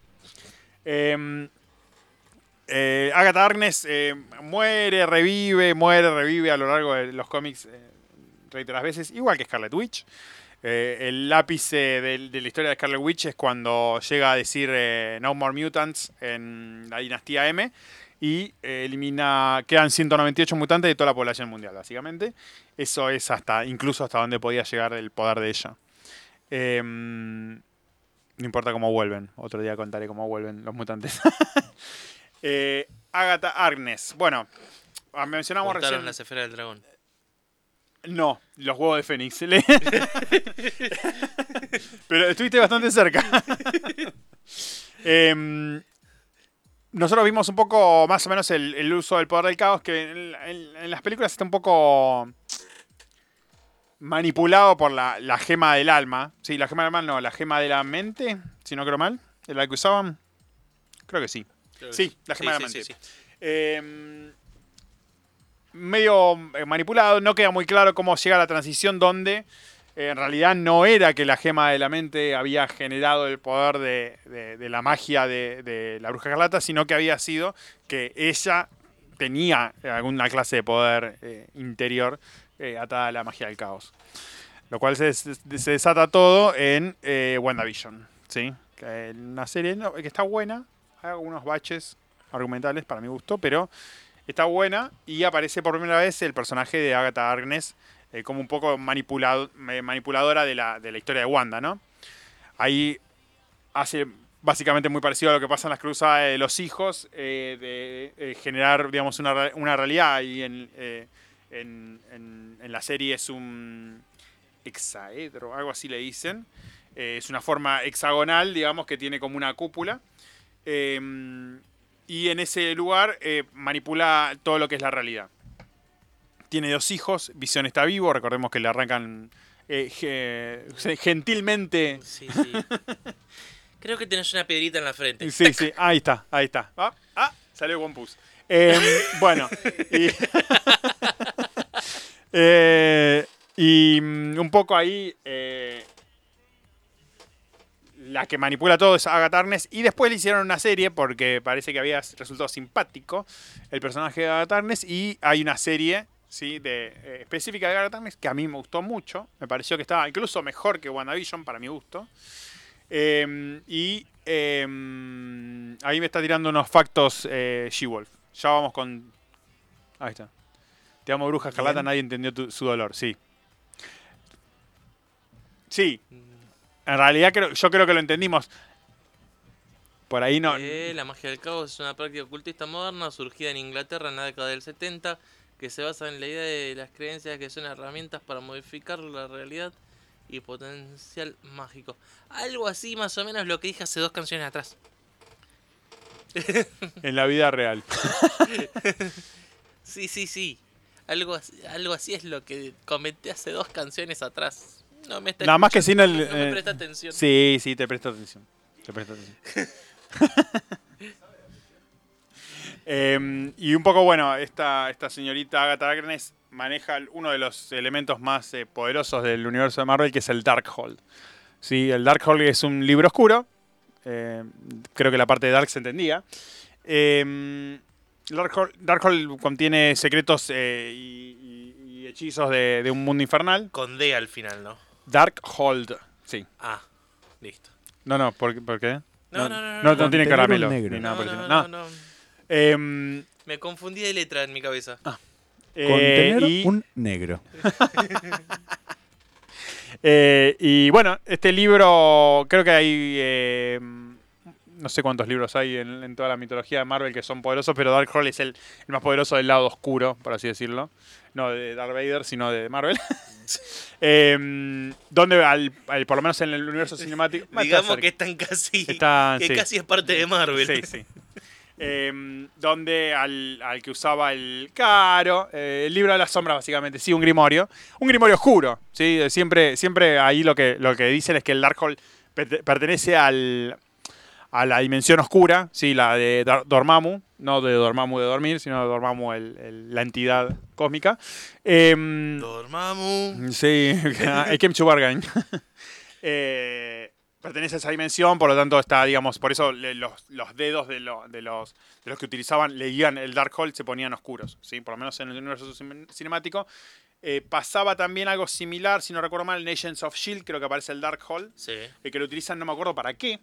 Speaker 3: Agatha Harkness muere, revive a lo largo de los cómics reiteradas veces, igual que Scarlet Witch. El ápice de la historia de Scarlet Witch es cuando llega a decir No More Mutants en la dinastía M y quedan 198 mutantes de toda la población mundial, básicamente. Eso es incluso hasta donde podía llegar el poder de ella. No importa cómo vuelven. Otro día contaré cómo vuelven los mutantes. Agatha Harkness. Bueno, mencionamos
Speaker 4: Juntaron
Speaker 3: recién.
Speaker 4: las esferas del dragón.
Speaker 3: No, los huevos de Fénix. Pero estuviste bastante cerca. Nosotros vimos un poco, más o menos, el uso del poder del caos, que en las películas está un poco manipulado por la gema del alma. Sí, la gema del alma no, la gema de la mente, si no creo mal. ¿Es la que usaban? Creo que sí. Sí, la gema de la mente.
Speaker 4: Sí.
Speaker 3: Medio manipulado, no queda muy claro cómo llega la transición donde en realidad no era que la gema de la mente había generado el poder de la magia de la Bruja Escarlata, sino que había sido que ella tenía alguna clase de poder interior atada a la magia del caos. Lo cual se desata todo en WandaVision, ¿sí? Que es una serie que está buena, hay algunos baches argumentales para mi gusto, pero está buena y aparece por primera vez el personaje de Agatha Harkness como un poco manipuladora de la historia de Wanda, ¿no? Ahí hace básicamente muy parecido a lo que pasa en las Cruzadas de los Hijos, de generar, digamos, una realidad. Y en la serie es un hexaedro, algo así le dicen. Es una forma hexagonal, digamos, que tiene como una cúpula. Y en ese lugar manipula todo lo que es la realidad. Tiene 2 hijos, Visión está vivo, recordemos que le arrancan gentilmente.
Speaker 4: Sí. Creo que tenés una piedrita en la frente.
Speaker 3: Sí, ahí está. Salió One Puss. Bueno, y un poco ahí la que manipula todo es Agatha Harkness, y después le hicieron una serie porque parece que había resultado simpático el personaje de Agatha Harkness, y hay una serie, ¿sí? Específica de Agatha Harkness que a mí me gustó mucho, me pareció que estaba incluso mejor que WandaVision para mi gusto. Ahí me está tirando unos factos She-Wolf. Ya vamos con... Ahí está. Te amo, Bruja Escarlata, nadie entendió su dolor, sí. Sí. En realidad yo creo que lo entendimos. Por ahí no...
Speaker 4: La magia del caos es una práctica ocultista moderna surgida en Inglaterra en la década del 70. que se basa en la idea de las creencias que son herramientas para modificar la realidad y potencial mágico. Algo así más o menos lo que dije hace 2 canciones atrás.
Speaker 3: En la vida real.
Speaker 4: Sí. Algo así es lo que comenté hace 2 canciones atrás. No me está
Speaker 3: Nada más que sin
Speaker 4: escuchando,
Speaker 3: el.
Speaker 4: no me presta atención.
Speaker 3: Sí, te presto atención. Y un poco, bueno, esta señorita Agatha Harkness maneja uno de los elementos más poderosos del universo de Marvel, que es el Darkhold. Sí, el Darkhold es un libro oscuro. Creo que la parte de Dark se entendía. Darkhold contiene secretos y hechizos de un mundo infernal.
Speaker 4: Con D al final, ¿no?
Speaker 3: Darkhold, sí.
Speaker 4: Ah, listo.
Speaker 3: No, ¿por qué?
Speaker 4: No.
Speaker 3: No tiene
Speaker 5: Contener
Speaker 3: caramelo.
Speaker 5: un negro.
Speaker 3: Ni nada por el estilo.
Speaker 4: No.
Speaker 3: Em,
Speaker 4: Me confundí de letra en mi cabeza.
Speaker 5: Contener
Speaker 3: y,
Speaker 5: un negro.
Speaker 3: y bueno, este libro, creo que hay, no sé cuántos libros hay en toda la mitología de Marvel que son poderosos, pero Darkhold es el más poderoso del lado oscuro, por así decirlo. No de Darth Vader, sino de Marvel. Donde por lo menos en el universo cinemático...
Speaker 4: Digamos que están casi...
Speaker 3: sí.
Speaker 4: casi es parte de Marvel.
Speaker 3: Sí. Donde al que usaba el Caro, el libro de las sombras, básicamente, sí, un grimorio oscuro, ¿sí? Siempre ahí lo que dicen es que el Darkhold pertenece a la dimensión oscura, sí, la de Dormammu, no de Dormammu de dormir, sino de Dormammu, la entidad cósmica.
Speaker 4: Dormammu.
Speaker 3: Sí, Ekem Chubargain. Pertenece a esa dimensión, por lo tanto está, digamos, por eso los dedos de los que utilizaban, leían el Darkhold, se ponían oscuros, ¿sí? Por lo menos en el universo cinemático. Pasaba también algo similar, si no recuerdo mal, en Agents of S.H.I.E.L.D., creo que aparece el Darkhold,
Speaker 4: Sí.
Speaker 3: que lo utilizan, no me acuerdo para qué.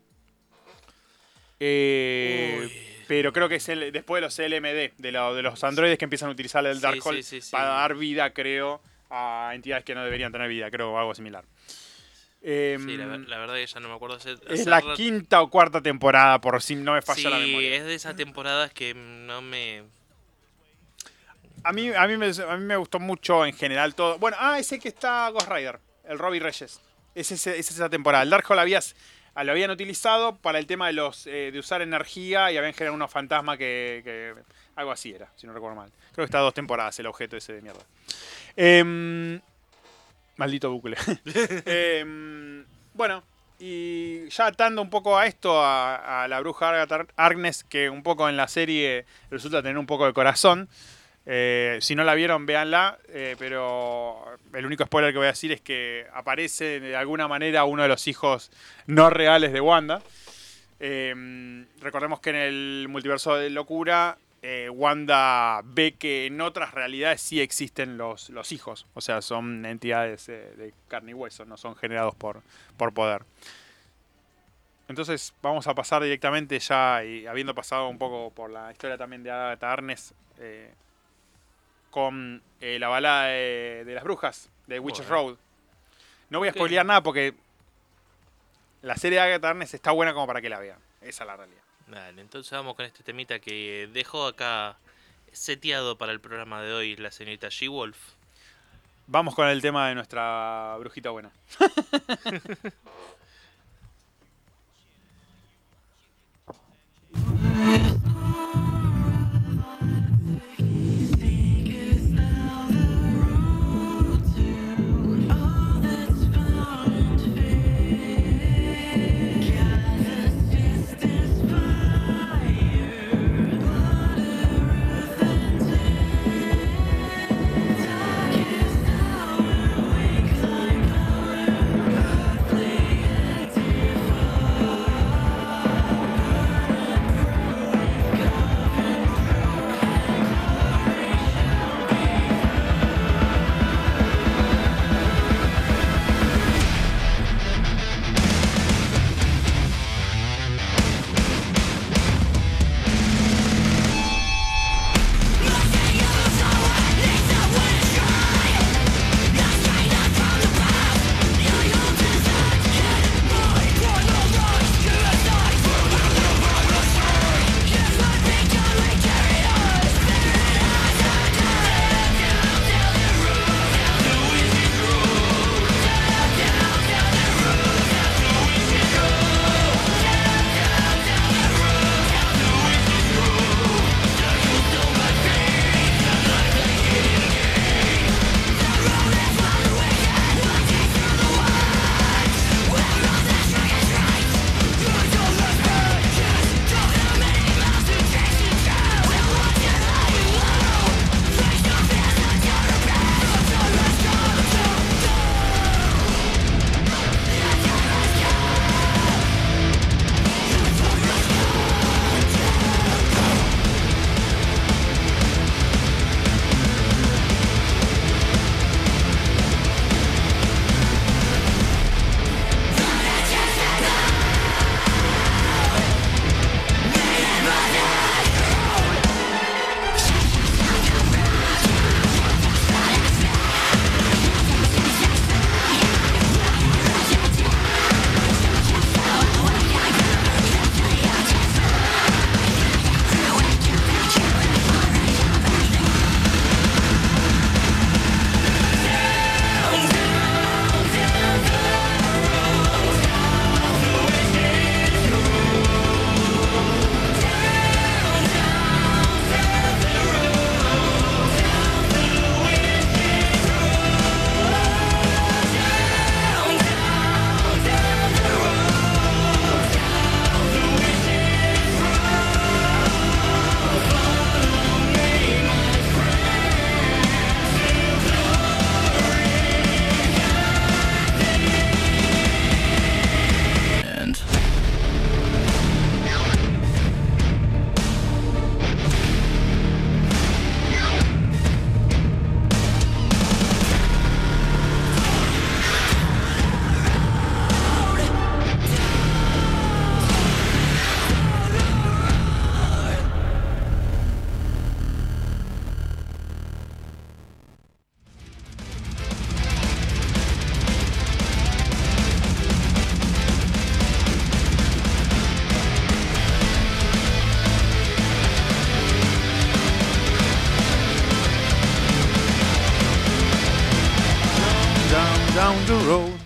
Speaker 3: Pero creo que es después de los LMD, de los androides que empiezan a utilizar el Darkhold
Speaker 4: sí.
Speaker 3: para dar vida, creo, a entidades que no deberían tener vida, creo, algo similar.
Speaker 4: Sí, la verdad que ya no me acuerdo.
Speaker 3: Es la 5ª o 4ª temporada, por si no me falla la
Speaker 4: Sí,
Speaker 3: memoria.
Speaker 4: es de esas temporadas que no me...
Speaker 3: A mí me gustó mucho en general todo. Bueno, ese que está Ghost Rider, el Robbie Reyes. Es esa temporada. El Darkhold lo habían utilizado para el tema de usar energía y habían generado unos fantasmas que algo así era, si no recuerdo mal. Creo que está 2 temporadas el objeto ese de mierda. Maldito bucle. Bueno, y ya atando un poco a esto, a la bruja Agatha Harkness, que un poco en la serie resulta tener un poco de corazón. Si no la vieron, véanla, pero el único spoiler que voy a decir es que aparece de alguna manera uno de los hijos no reales de Wanda. Recordemos que en el multiverso de locura, Wanda ve que en otras realidades sí existen los hijos, o sea, son entidades de carne y hueso, no son generados por poder. Entonces vamos a pasar directamente ya, y habiendo pasado un poco por la historia también de Agatha Harkness, con la balada de las brujas, de Witches Road. No voy a spoilear nada porque la serie de Agatha Harkness está buena como para que la vean. Esa es la realidad.
Speaker 4: Dale, entonces vamos con este temita que dejó acá seteado para el programa de hoy la señorita She-Wolf.
Speaker 3: Vamos con el tema de nuestra brujita buena.
Speaker 6: Darkest hour wakes like power of flame.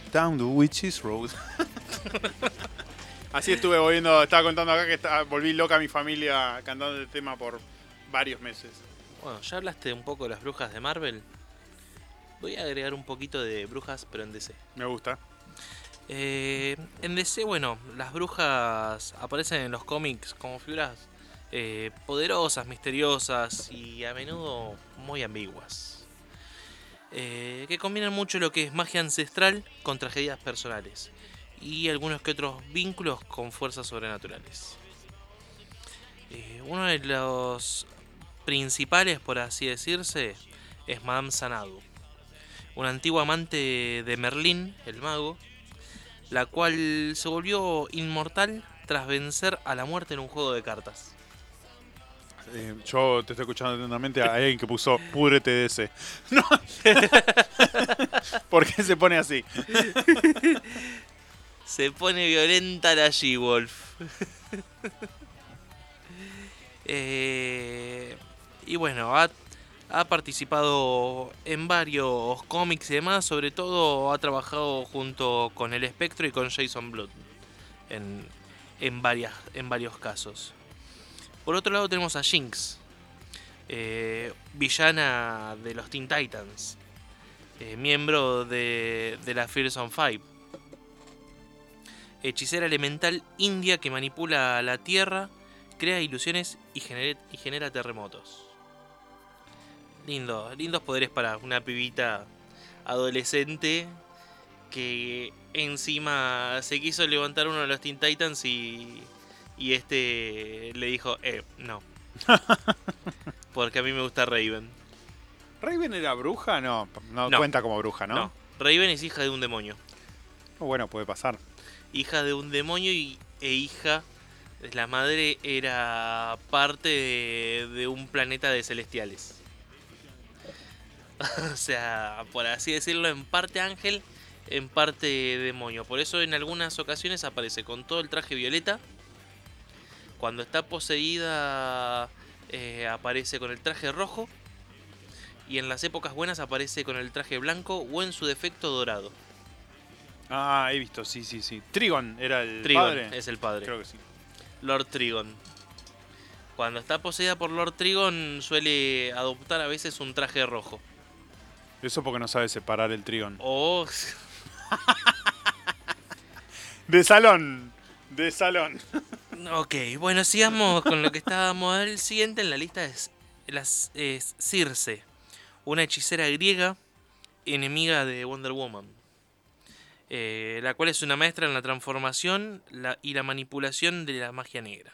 Speaker 3: Down the Witch's Road. Así estuve volviendo, estaba contando acá que volví loca a mi familia cantando el tema por varios meses.
Speaker 4: Bueno, ya hablaste un poco de las brujas de Marvel. Voy a agregar un poquito de brujas, pero en DC.
Speaker 3: Me gusta.
Speaker 4: En DC, bueno, las brujas aparecen en los cómics como figuras poderosas, misteriosas y a menudo muy ambiguas. Que combinan mucho lo que es magia ancestral con tragedias personales y algunos que otros vínculos con fuerzas sobrenaturales. Uno de los principales, por así decirse, es Madame Xanadu, una antigua amante de Merlín, el mago, la cual se volvió inmortal tras vencer a la muerte en un juego de cartas.
Speaker 3: Yo te estoy escuchando atentamente a alguien que puso púdrete de ese. No. ¿Por qué se pone así?
Speaker 4: Se pone violenta la She-Wolf. Y bueno, ha participado en varios cómics y demás. Sobre todo ha trabajado junto con el Espectro y con Jason Blood en varios casos. Por otro lado tenemos a Jinx, villana de los Teen Titans, miembro de la Fearsome Five, hechicera elemental india que manipula la tierra, crea ilusiones y genera terremotos. Lindos poderes para una pibita adolescente que encima se quiso levantar uno de los Teen Titans y este le dijo, no. Porque a mí me gusta Raven.
Speaker 3: ¿Raven era bruja? No
Speaker 4: No.
Speaker 3: cuenta como bruja, ¿no?
Speaker 4: No, Raven es hija de un demonio.
Speaker 3: Bueno, puede pasar.
Speaker 4: Hija de un demonio e hija... La madre era parte de un planeta de celestiales. O sea, por así decirlo, en parte ángel, en parte demonio. Por eso en algunas ocasiones aparece con todo el traje violeta. Cuando está poseída aparece con el traje rojo. Y en las épocas buenas aparece con el traje blanco o en su defecto dorado.
Speaker 3: Ah, he visto, sí. Trigon era el
Speaker 4: Trigon
Speaker 3: padre.
Speaker 4: es el padre.
Speaker 3: Creo que sí.
Speaker 4: Lord Trigon. Cuando está poseída por Lord Trigon suele adoptar a veces un traje rojo.
Speaker 3: Eso porque no sabe separar el Trigon.
Speaker 4: O
Speaker 3: De salón.
Speaker 4: ok, bueno, sigamos con lo que estábamos. El siguiente en la lista es Circe, una hechicera griega enemiga de Wonder Woman. La cual es una maestra en la transformación y la manipulación de la magia negra.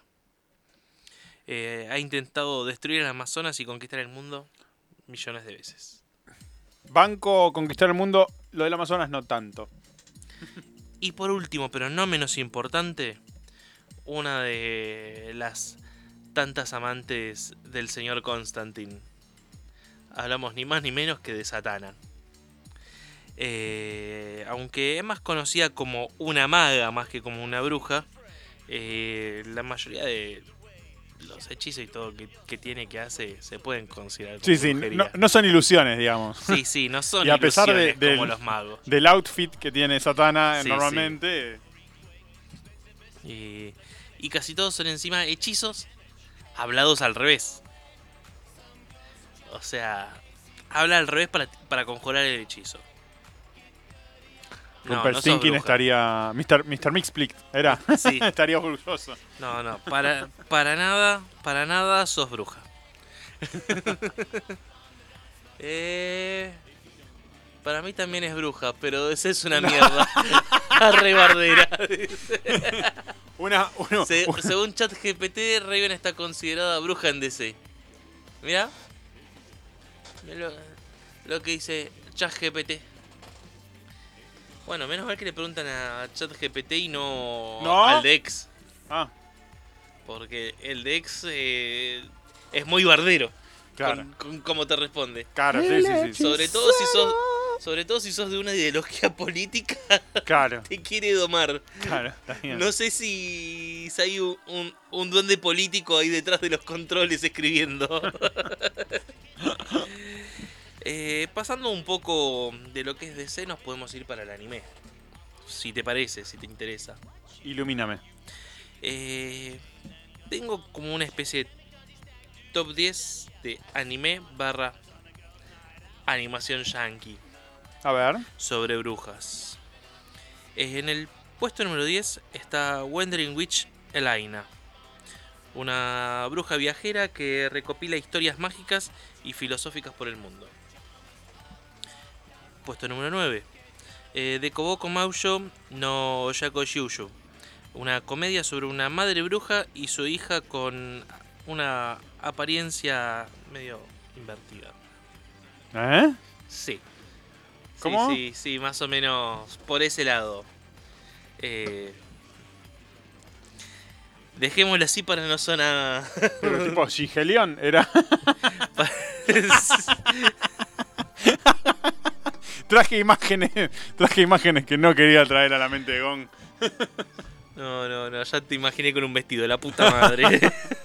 Speaker 4: Ha intentado destruir el Amazonas y conquistar el mundo millones de veces.
Speaker 3: Banco conquistar el mundo, lo del Amazonas no tanto.
Speaker 4: Y por último, pero no menos importante, una de las tantas amantes del señor Constantine. Hablamos ni más ni menos que de Satana. Aunque es más conocida como una maga más que como una bruja, la mayoría de los hechizos y todo que hace se pueden considerar como
Speaker 3: Sí,
Speaker 4: brujería.
Speaker 3: no son ilusiones, digamos.
Speaker 4: Sí, no son
Speaker 3: Y a pesar
Speaker 4: ilusiones
Speaker 3: del-
Speaker 4: como los magos.
Speaker 3: Del outfit que tiene Satana
Speaker 4: Sí,
Speaker 3: normalmente.
Speaker 4: Y casi todos son encima hechizos hablados al revés. O sea, habla al revés para conjurar el hechizo. No, no sos
Speaker 3: Rumpelstiltskin
Speaker 4: bruja.
Speaker 3: estaría. Mr. Mixplick era.
Speaker 4: Sí.
Speaker 3: Estaría orgulloso.
Speaker 4: No, para nada sos bruja. Para mí también es bruja, pero esa es una mierda. Arre bardera. Según ChatGPT, Raven está considerada bruja en DC. Mirá. Mirá lo que dice ChatGPT. Bueno, menos mal que le preguntan a ChatGPT y no al Dex.
Speaker 3: Ah,
Speaker 4: Porque el Dex es muy bardero.
Speaker 3: claro.
Speaker 4: Con cómo te responde.
Speaker 3: Claro, sí.
Speaker 4: Sobre todo si sos de una ideología política,
Speaker 3: Claro,
Speaker 4: te quiere domar.
Speaker 3: claro, está bien.
Speaker 4: No sé si hay un duende político ahí detrás de los controles escribiendo. Pasando un poco de lo que es DC, nos podemos ir para el anime. si te parece, si te interesa.
Speaker 3: Ilumíname.
Speaker 4: Tengo como una especie de top 10 de anime barra animación yankee
Speaker 3: A ver.
Speaker 4: sobre brujas. En el puesto número 10 está Wandering Witch Elaina, una bruja viajera que recopila historias mágicas y filosóficas por el mundo. Puesto número 9. Dekoboko Maujo no Yako Shoujo, una comedia sobre una madre bruja y su hija con una apariencia medio invertida.
Speaker 3: ¿Eh?
Speaker 4: Sí.
Speaker 3: ¿Cómo?
Speaker 4: Sí, más o menos por ese lado. Dejémoslo así para no sonar...
Speaker 3: Pero tipo Gigelión era. Traje imágenes que no quería traer a la mente de Gon.
Speaker 4: No, ya te imaginé con un vestido, la puta madre.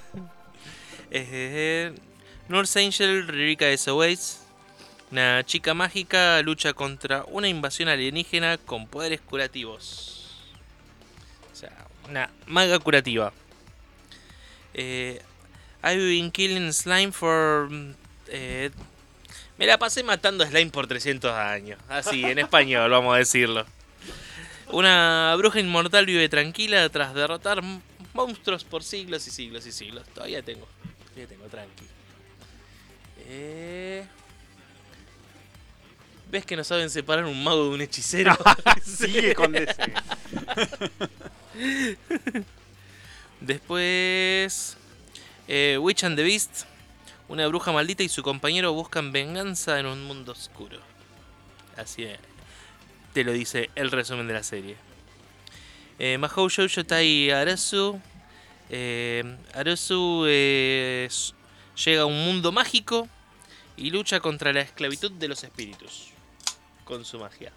Speaker 4: North Angel Ririka SOS. Una chica mágica lucha contra una invasión alienígena con poderes curativos. O sea, una maga curativa. I've been killing slime for... me la pasé matando a slime por 300 años. Así, en español, vamos a decirlo. Una bruja inmortal vive tranquila tras derrotar monstruos por siglos y siglos y siglos. Todavía tengo tranqui. ¿Ves que no saben separar un mago de un hechicero?
Speaker 3: Sigue con DC.
Speaker 4: Después... Witch and the Beast. Una bruja maldita y su compañero buscan venganza en un mundo oscuro. Así te lo dice el resumen de la serie. Mahou Shoujo Tai Arasu. Arasu llega a un mundo mágico y lucha contra la esclavitud de los espíritus con su magia.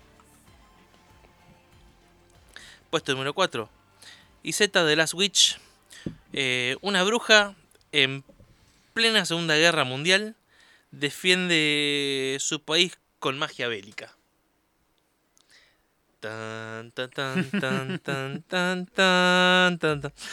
Speaker 4: Puesto número 4. Izeta The Last Witch. Una bruja en plena Segunda Guerra Mundial defiende su país con magia bélica. Tan, tan, tan, tan, tan, tan, tan, tan, tan.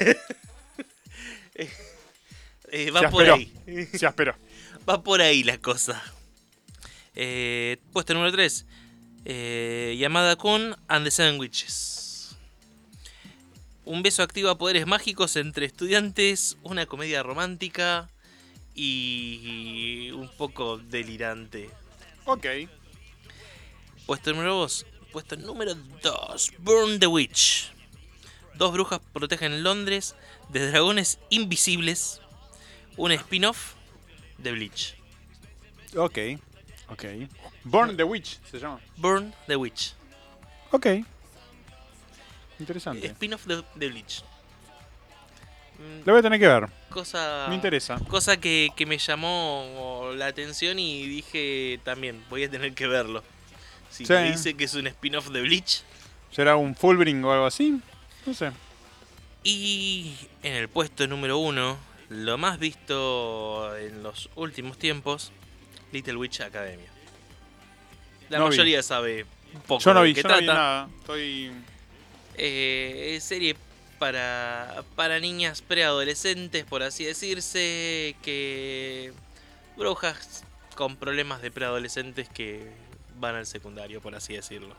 Speaker 4: Va por ahí.
Speaker 3: Se asperó.
Speaker 4: Va por ahí la cosa. Puesto número 3. Yamada Kun and the Seven Witches. Un beso activa poderes mágicos entre estudiantes, una comedia romántica y un poco delirante.
Speaker 3: Ok.
Speaker 4: Puesto número 2. Burn the Witch. Dos brujas protegen Londres de dragones invisibles. Un spin-off de Bleach.
Speaker 3: Ok. Born the Witch se llama.
Speaker 4: Burn the Witch.
Speaker 3: Ok. Interesante.
Speaker 4: Spin-off de Bleach.
Speaker 3: Lo voy a tener que ver.
Speaker 4: Cosa,
Speaker 3: Me interesa.
Speaker 4: Cosa que me llamó la atención y dije también, voy a tener que verlo. Si
Speaker 3: Sí.
Speaker 4: me dice que es un spin-off de Bleach.
Speaker 3: ¿Será un Fullbring o algo así? No sé.
Speaker 4: Y en el puesto número 1, lo más visto en los últimos tiempos, Little Witch Academia. La
Speaker 3: No vi.
Speaker 4: mayoría sabe un poco
Speaker 3: Yo no
Speaker 4: de
Speaker 3: vi,
Speaker 4: qué
Speaker 3: yo no vi
Speaker 4: trata.
Speaker 3: nada. Estoy.
Speaker 4: Serie para niñas preadolescentes, por así decirse, que brujas con problemas de preadolescentes que van al secundario, por así decirlo.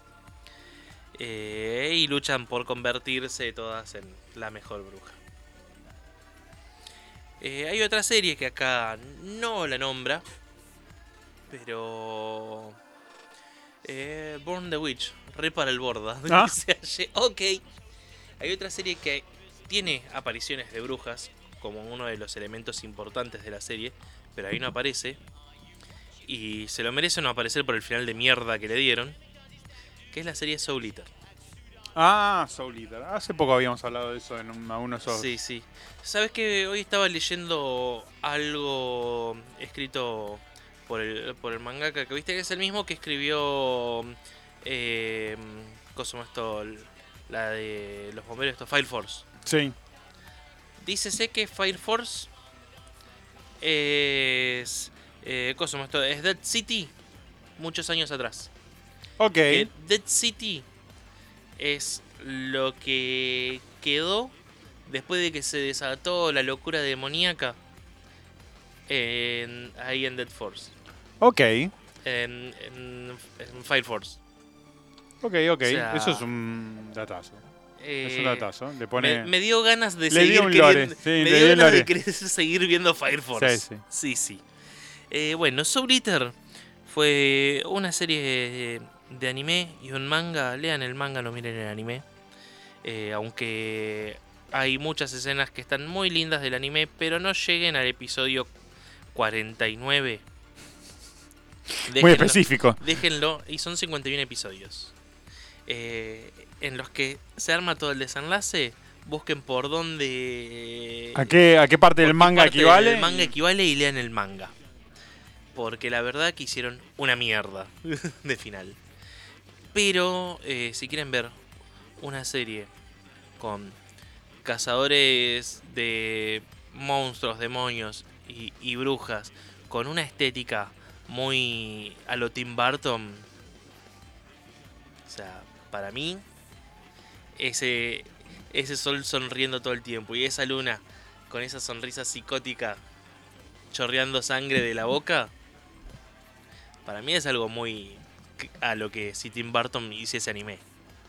Speaker 4: Y luchan por convertirse todas en la mejor bruja. Hay otra serie que acá no la nombra, pero... Burn the Witch, repara el borda.
Speaker 3: Ah.
Speaker 4: Dice ayer. Ok. Hay otra serie que tiene apariciones de brujas como uno de los elementos importantes de la serie, pero ahí no aparece. Y se lo merece no aparecer por el final de mierda que le dieron, que es la serie Soul Eater.
Speaker 3: Ah, Soul Eater. Hace poco habíamos hablado de eso en uno de esos.
Speaker 4: Sí. ¿Sabes que hoy estaba leyendo algo escrito por el mangaka, que viste que es el mismo que escribió ¿cómo se llama esto? La de los bomberos, esto, Fire Force.
Speaker 3: Sí.
Speaker 4: Dícese que Fire Force es ¿cómo se llama esto? Es Dead City muchos años atrás.
Speaker 3: Ok.
Speaker 4: Que Dead City es lo que quedó después de que se desató la locura demoníaca ahí en Dead Force,
Speaker 3: Ok,
Speaker 4: en Fire Force.
Speaker 3: ok.
Speaker 4: O sea,
Speaker 3: Eso es un datazo. Es un datazo. Le pone...
Speaker 4: Me dio ganas de
Speaker 3: Le dio
Speaker 4: seguir
Speaker 3: un lore,
Speaker 4: queriendo.
Speaker 3: sí,
Speaker 4: Me
Speaker 3: le
Speaker 4: dio
Speaker 3: dio
Speaker 4: ganas de
Speaker 3: lore.
Speaker 4: querer seguir viendo Fire Force. Sí. Bueno, Soul Eater fue una serie de anime y un manga. Lean el manga, no miren el anime. Aunque hay muchas escenas que están muy lindas del anime, pero no lleguen al episodio 49.
Speaker 3: Muy específico.
Speaker 4: Déjenlo, y son 51 episodios. En los que se arma todo el desenlace. Busquen por dónde.
Speaker 3: ¿A qué parte del manga equivale?
Speaker 4: El manga equivale y lean el manga. Porque la verdad que hicieron una mierda de final. Pero si quieren ver una serie con cazadores de monstruos, demonios y brujas, con una estética muy a lo Tim Burton, o sea, para mí ese sol sonriendo todo el tiempo y esa luna con esa sonrisa psicótica chorreando sangre de la boca, para mí es algo muy a lo que si Tim Burton hiciese anime.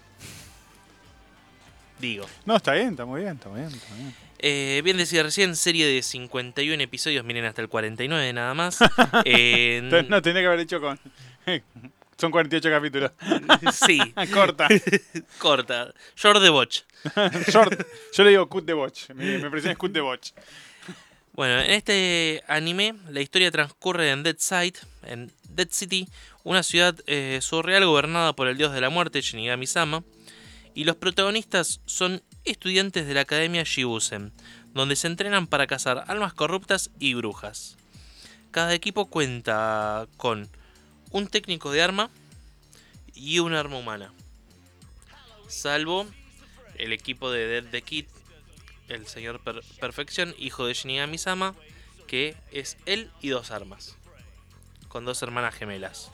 Speaker 4: Digo.
Speaker 3: No, está bien, está muy bien.
Speaker 4: Bien decía recién, serie de 51 episodios, miren hasta el 49 nada más.
Speaker 3: No, tenía que haber hecho con... Son 48 capítulos.
Speaker 4: Sí.
Speaker 3: Corta.
Speaker 4: Corta. Short the Watch.
Speaker 3: Short. Yo le digo cut the watch. Mi impresión es cut the watch.
Speaker 4: Bueno, en este anime la historia transcurre en Dead City, una ciudad surreal gobernada por el dios de la muerte, Shinigami-sama, y los protagonistas son estudiantes de la Academia Shibusen, donde se entrenan para cazar almas corruptas y brujas. Cada equipo cuenta con un técnico de arma y un arma humana, salvo el equipo de Dead the Kid, el señor Perfección, hijo de Shinigami-sama, que es él y dos armas, con dos hermanas gemelas.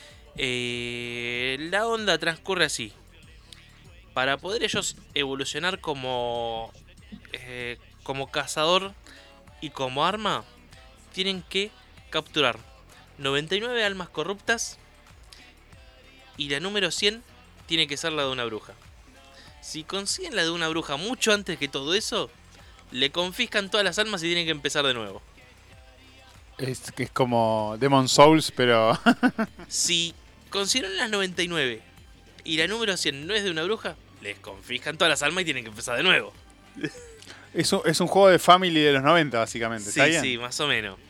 Speaker 4: La onda transcurre así. Para poder ellos evolucionar como cazador y como arma, tienen que capturar 99 almas corruptas y la número 100 tiene que ser la de una bruja. Si consiguen la de una bruja mucho antes que todo eso, le confiscan todas las almas y tienen que empezar de nuevo.
Speaker 3: Es como Demon Souls, pero...
Speaker 4: Si consiguieron las 99 y la número 100 no es de una bruja, les confiscan todas las almas y tienen que empezar de nuevo.
Speaker 3: Es un juego de Family de los 90, básicamente. ¿Está bien?
Speaker 4: Sí, más o menos.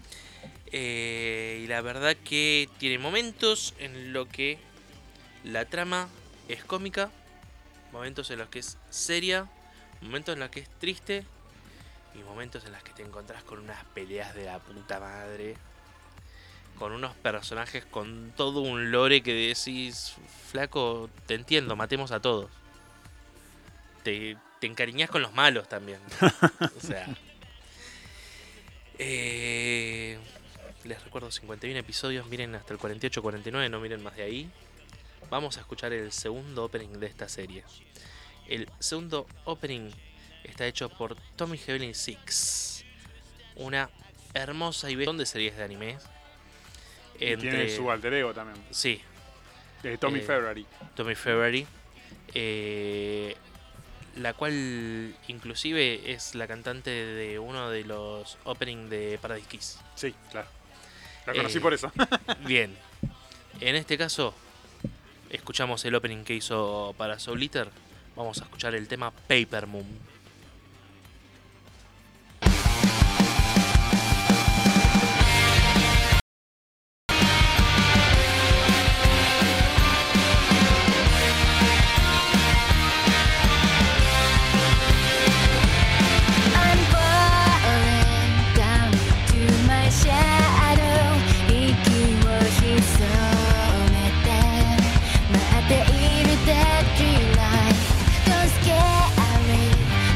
Speaker 4: Y la verdad que tiene momentos en los que la trama es cómica, momentos en los que es seria, momentos en los que es triste y momentos en los que te encontrás con unas peleas de la puta madre, con unos personajes con todo un lore que decís, flaco, te entiendo, matemos a todos. Te encariñás con los malos también. O sea, les recuerdo 51 episodios, miren hasta el 48, 49, no miren más de ahí. Vamos a escuchar el segundo opening de esta serie. El segundo opening está hecho por Tommy Heavenly Six, una hermosa y bella de series de anime.
Speaker 3: Y tiene su alter ego también.
Speaker 4: Sí.
Speaker 3: De Tommy February.
Speaker 4: Tommy February. La cual inclusive es la cantante de uno de los openings de Paradise Kiss.
Speaker 3: Sí, claro. La conocí por eso.
Speaker 4: Bien. En este caso, escuchamos el opening que hizo para Soul Eater. Vamos a escuchar el tema Paper Moon.
Speaker 7: I'm falling down to my shadow 息を潜めて待っている Dead Light Don't scare me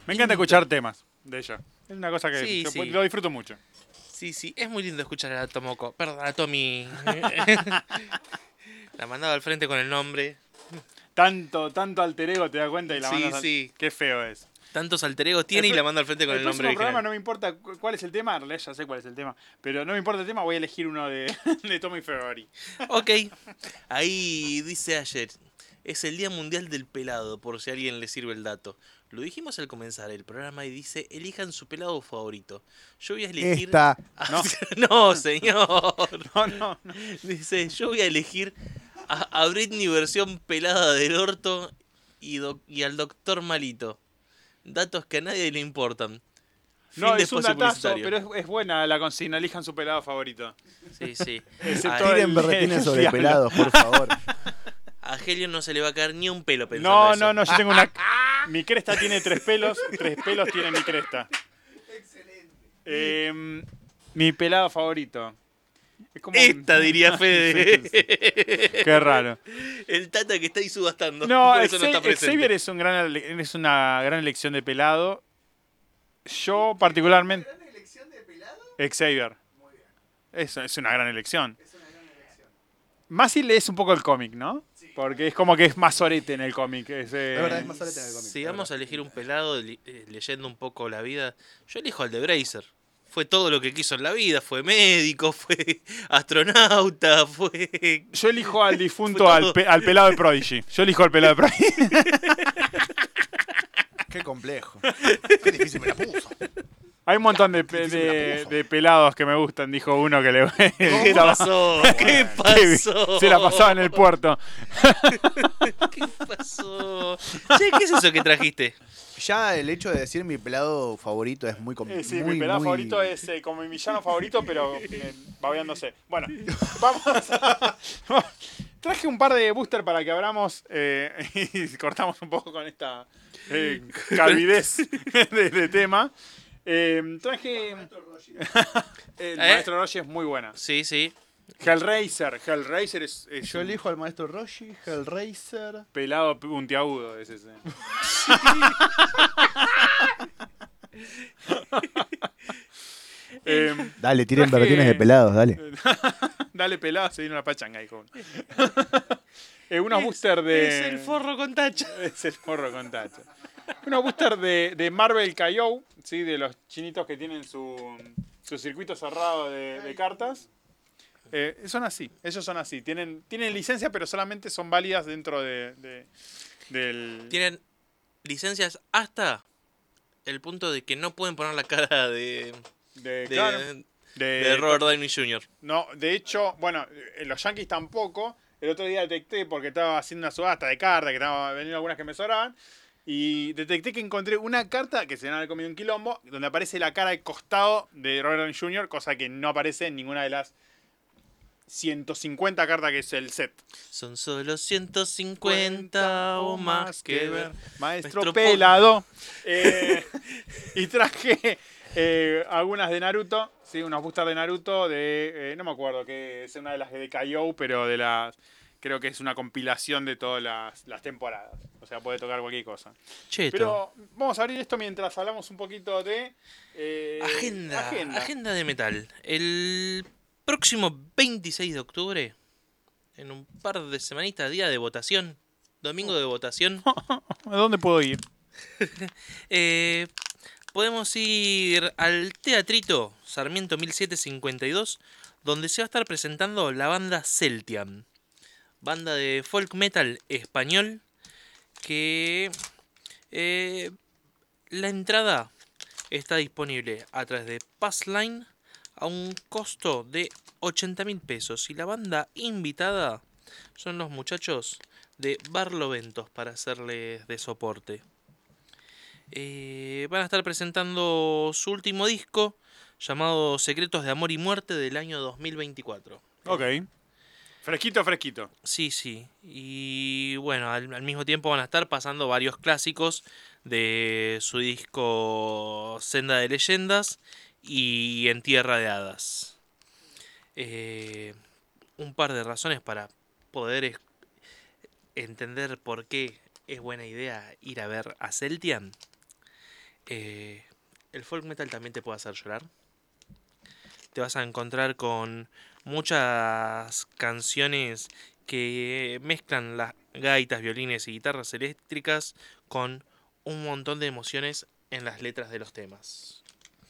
Speaker 3: Me encanta escuchar temas de ella. Es una cosa que
Speaker 4: Sí,
Speaker 3: yo
Speaker 4: sí.
Speaker 3: lo disfruto mucho.
Speaker 4: Sí, sí, es muy lindo escuchar a Tomoko. Perdón, a Tommy. La mandaba al frente con el nombre.
Speaker 3: Tanto alter ego te das cuenta y la
Speaker 4: Sí,
Speaker 3: mandas
Speaker 4: sí.
Speaker 3: Qué feo es.
Speaker 4: Tantos alter egos tiene y la manda al frente con el nombre
Speaker 3: próximo programa
Speaker 4: original.
Speaker 3: no me importa cuál es el tema, en realidad ya sé cuál es el tema, pero no me importa el tema, voy a elegir uno de, de Tommy Ferrari.
Speaker 4: Ok. Ahí dice ayer. Es el Día Mundial del Pelado, por si a alguien le sirve el dato. Lo dijimos al comenzar el programa y dice, elijan su pelado favorito. Yo voy a elegir...
Speaker 5: Esta.
Speaker 3: No.
Speaker 4: No, señor.
Speaker 3: No.
Speaker 4: Dice, yo voy a elegir a Britney versión pelada del orto y al doctor malito. Datos que a nadie le importan.
Speaker 3: No,
Speaker 4: Fin de
Speaker 3: es un
Speaker 4: espacio
Speaker 3: datazo,
Speaker 4: publicitario.
Speaker 3: pero es buena la consigna, elijan su pelado favorito.
Speaker 4: Sí, sí.
Speaker 3: Excepto
Speaker 4: A,
Speaker 5: Tiren berretines sobre
Speaker 3: Diablo.
Speaker 5: pelados, por favor.
Speaker 4: a Helio no se le va a caer ni un pelo pensando eso.
Speaker 3: No, yo tengo una... Mi cresta tiene 3 pelos tiene mi cresta. Excelente. Mi pelado favorito. Es como
Speaker 4: Esta diría Fede.
Speaker 3: Sí. Qué raro.
Speaker 4: El Tata que está ahí subastando.
Speaker 3: No,
Speaker 4: por eso no está presente.
Speaker 3: Xavier es una gran elección de pelado. Yo particularmente... ¿Gran elección de pelado? Xavier. Es una gran elección. Masi lees un poco el cómic, ¿no? Porque es como que es más orete en el cómic. Es
Speaker 5: verdad, es más orete en el cómic.
Speaker 4: Si vamos a elegir un pelado leyendo un poco la vida, yo elijo al de Bracer. Fue todo lo que quiso en la vida. Fue médico, fue astronauta, fue...
Speaker 3: Yo elijo al difunto,
Speaker 4: Fue
Speaker 3: al,
Speaker 4: todo.
Speaker 3: al pelado de Prodigy. Yo elijo al pelado de Prodigy.
Speaker 5: Qué complejo. Qué difícil me la puso.
Speaker 3: Hay un montón de pelados que me gustan, dijo uno que le
Speaker 4: ¿Qué
Speaker 3: estaba-
Speaker 4: pasó? ¿Qué pasó?
Speaker 3: Se la pasaba en el puerto.
Speaker 4: ¿Qué pasó? Che, ¿qué es eso que trajiste?
Speaker 5: Ya el hecho de decir mi pelado favorito es muy complejo.
Speaker 3: Sí, mi pelado favorito es como mi villano favorito, pero babeándose. Bueno, vamos a... Traje un par de booster para que abramos y cortamos un poco con esta calvidez de tema. Traje... El Maestro Roshi es muy buena.
Speaker 4: Sí, sí.
Speaker 3: Hellraiser es
Speaker 5: Yo
Speaker 3: un
Speaker 5: elijo al maestro Roshi, Hellraiser.
Speaker 3: pelado puntiagudo. Es ese.
Speaker 5: Dale, tiren
Speaker 3: traje-
Speaker 5: berretines de pelados, dale.
Speaker 3: Dale pelado, se viene una pachanga, hijo. Unos booster de...
Speaker 4: Es el forro con tacha.
Speaker 3: Es el forro con tacha. Unos booster de Marvel Kaiou, ¿sí? De los chinitos que tienen su circuito cerrado de cartas. Son así, ellos son así. Tienen licencia, pero solamente son válidas dentro del...
Speaker 4: Tienen licencias hasta el punto de que no pueden poner la cara
Speaker 3: claro,
Speaker 4: de Robert Downey Jr.
Speaker 3: No, de hecho, bueno, en los Yankees tampoco. El otro día detecté, porque estaba haciendo una subasta de cartas, que estaban vendiendo algunas que me sobraban, y detecté que encontré una carta que se me había comido un quilombo, donde aparece la cara de costado de Robert Downey Jr., cosa que no aparece en ninguna de las 150 cartas que es el set.
Speaker 4: Son solo 150 o más que ver.
Speaker 3: Maestro pelado. Y traje algunas de Naruto, ¿sí? Unos boosters de Naruto de... no me acuerdo que es una de las de Kaiou, pero de las... Creo que es una compilación de todas las temporadas. O sea, puede tocar cualquier cosa.
Speaker 4: Cheto.
Speaker 3: Pero vamos a abrir esto mientras hablamos un poquito de...
Speaker 4: Agenda de metal. El próximo 26 de octubre, en un par de semanitas, día de votación, domingo de votación,
Speaker 3: ¿A dónde puedo ir?
Speaker 4: podemos ir al Teatrito Sarmiento 1752, donde se va a estar presentando la banda Celtian, banda de folk metal español, que la entrada está disponible a través de Passline a un costo de 80.000 pesos. Y la banda invitada son los muchachos de Barloventos para hacerles de soporte. Van a estar presentando su último disco llamado Secretos de Amor y Muerte del año 2024.
Speaker 3: Ok. Fresquito, fresquito.
Speaker 4: Sí, sí. Y bueno, al mismo tiempo van a estar pasando varios clásicos de su disco Senda de Leyendas y En Tierra de Hadas. Un par de razones para poder entender por qué es buena idea ir a ver a Celtian. El folk metal también te puede hacer llorar. Te vas a encontrar con muchas canciones que mezclan las gaitas, violines y guitarras eléctricas con un montón de emociones en las letras de los temas.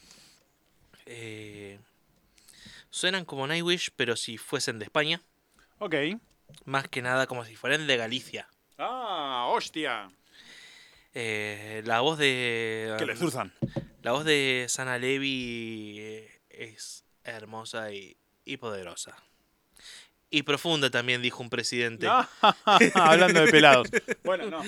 Speaker 4: Suenan como Nightwish, pero si fuesen de España.
Speaker 3: Ok.
Speaker 4: Más que nada como si fueran de Galicia.
Speaker 3: Ah, hostia.
Speaker 4: La voz de...
Speaker 3: Que le zurzan.
Speaker 4: La voz de Sana Levi es hermosa y poderosa. Y profunda también, dijo un presidente.
Speaker 3: Ah, hablando de pelados. Bueno, no.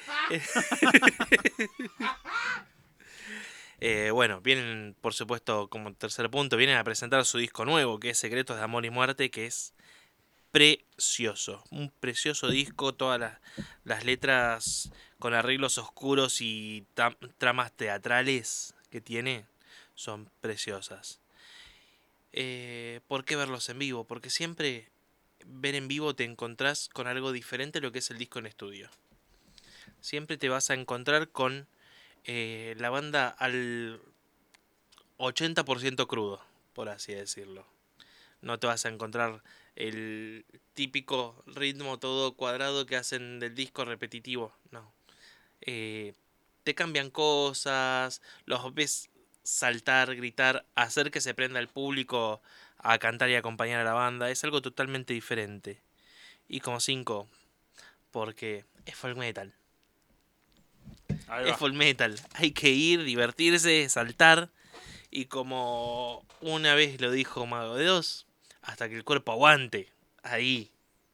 Speaker 4: Bueno, vienen, por supuesto, como tercer punto, vienen a presentar su disco nuevo, que es Secretos de Amor y Muerte, que es precioso. Un precioso disco, todas las letras con arreglos oscuros y tramas teatrales que tiene son preciosas. ¿Por qué verlos en vivo? Porque siempre ver en vivo te encontrás con algo diferente a lo que es el disco en estudio. Siempre te vas a encontrar con la banda al 80% crudo, por así decirlo. No te vas a encontrar el típico ritmo todo cuadrado que hacen del disco repetitivo, no. Te cambian cosas, los ves saltar, gritar, hacer que se prenda el público a cantar y acompañar a la banda. Es algo totalmente diferente. Y como 5, porque es folk metal.
Speaker 3: Ahí va.
Speaker 4: Es folk metal. Hay que ir, divertirse, saltar. Y como una vez lo dijo Mago de Oz, hasta que el cuerpo aguante. Ahí.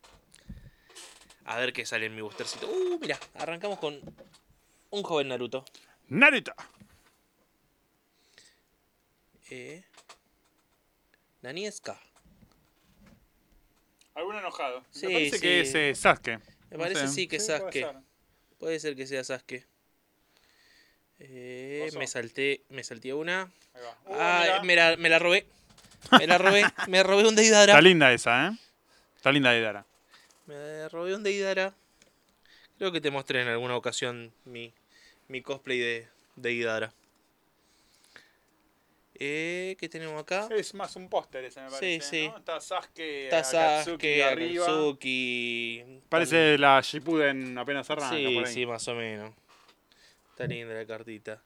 Speaker 4: A ver qué sale en mi boostercito. Mira, arrancamos con un joven Naruto.
Speaker 3: Naruto.
Speaker 4: Nanieska.
Speaker 3: Algún enojado.
Speaker 4: Sí,
Speaker 3: Me parece
Speaker 4: sí.
Speaker 3: que es Sasuke.
Speaker 4: Me parece sí que
Speaker 3: puede
Speaker 4: Sasuke.
Speaker 3: ser.
Speaker 4: Puede ser que sea Sasuke.
Speaker 3: Pasó.
Speaker 4: Me salté una.
Speaker 3: Ahí va.
Speaker 4: Me la robé. Me robé un Deidara.
Speaker 3: Está linda esa, ¿eh? Está linda Deidara.
Speaker 4: Me robé un Deidara. Creo que te mostré en alguna ocasión mi cosplay de Deidara. ¿Qué tenemos acá?
Speaker 3: Es más un póster ese, me parece.
Speaker 4: sí.
Speaker 3: ¿no? Está Sasuke,
Speaker 4: Está Sasuke,
Speaker 3: arriba.
Speaker 4: Akatsuki.
Speaker 3: Parece la Shippuden apenas arranca.
Speaker 4: Sí,
Speaker 3: por ahí.
Speaker 4: sí, más o menos. Está linda la cartita.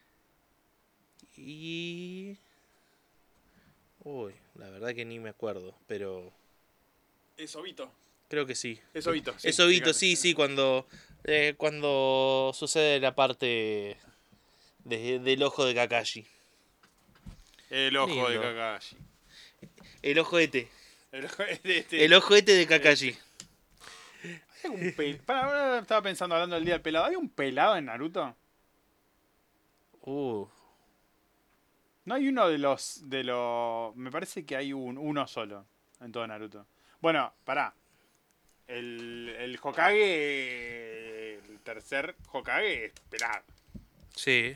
Speaker 4: Y... Uy, la verdad que ni me acuerdo, pero
Speaker 3: Es Obito.
Speaker 4: creo que sí.
Speaker 3: Es Obito.
Speaker 4: Es Obito,
Speaker 3: fíjate.
Speaker 4: sí, cuando sucede la parte del ojo de Kakashi.
Speaker 3: El ojo
Speaker 4: Lindo.
Speaker 3: de Kakashi.
Speaker 4: El ojo este.
Speaker 3: El ojo de este.
Speaker 4: El ojo este de Kakashi.
Speaker 3: ¿Hay un ahora estaba pensando, hablando del día del pelado. ¿Hay un pelado en Naruto? No hay uno de los... Me parece que hay uno solo en todo Naruto. Bueno, pará. El Hokage... El tercer Hokage es pelado.
Speaker 4: Sí,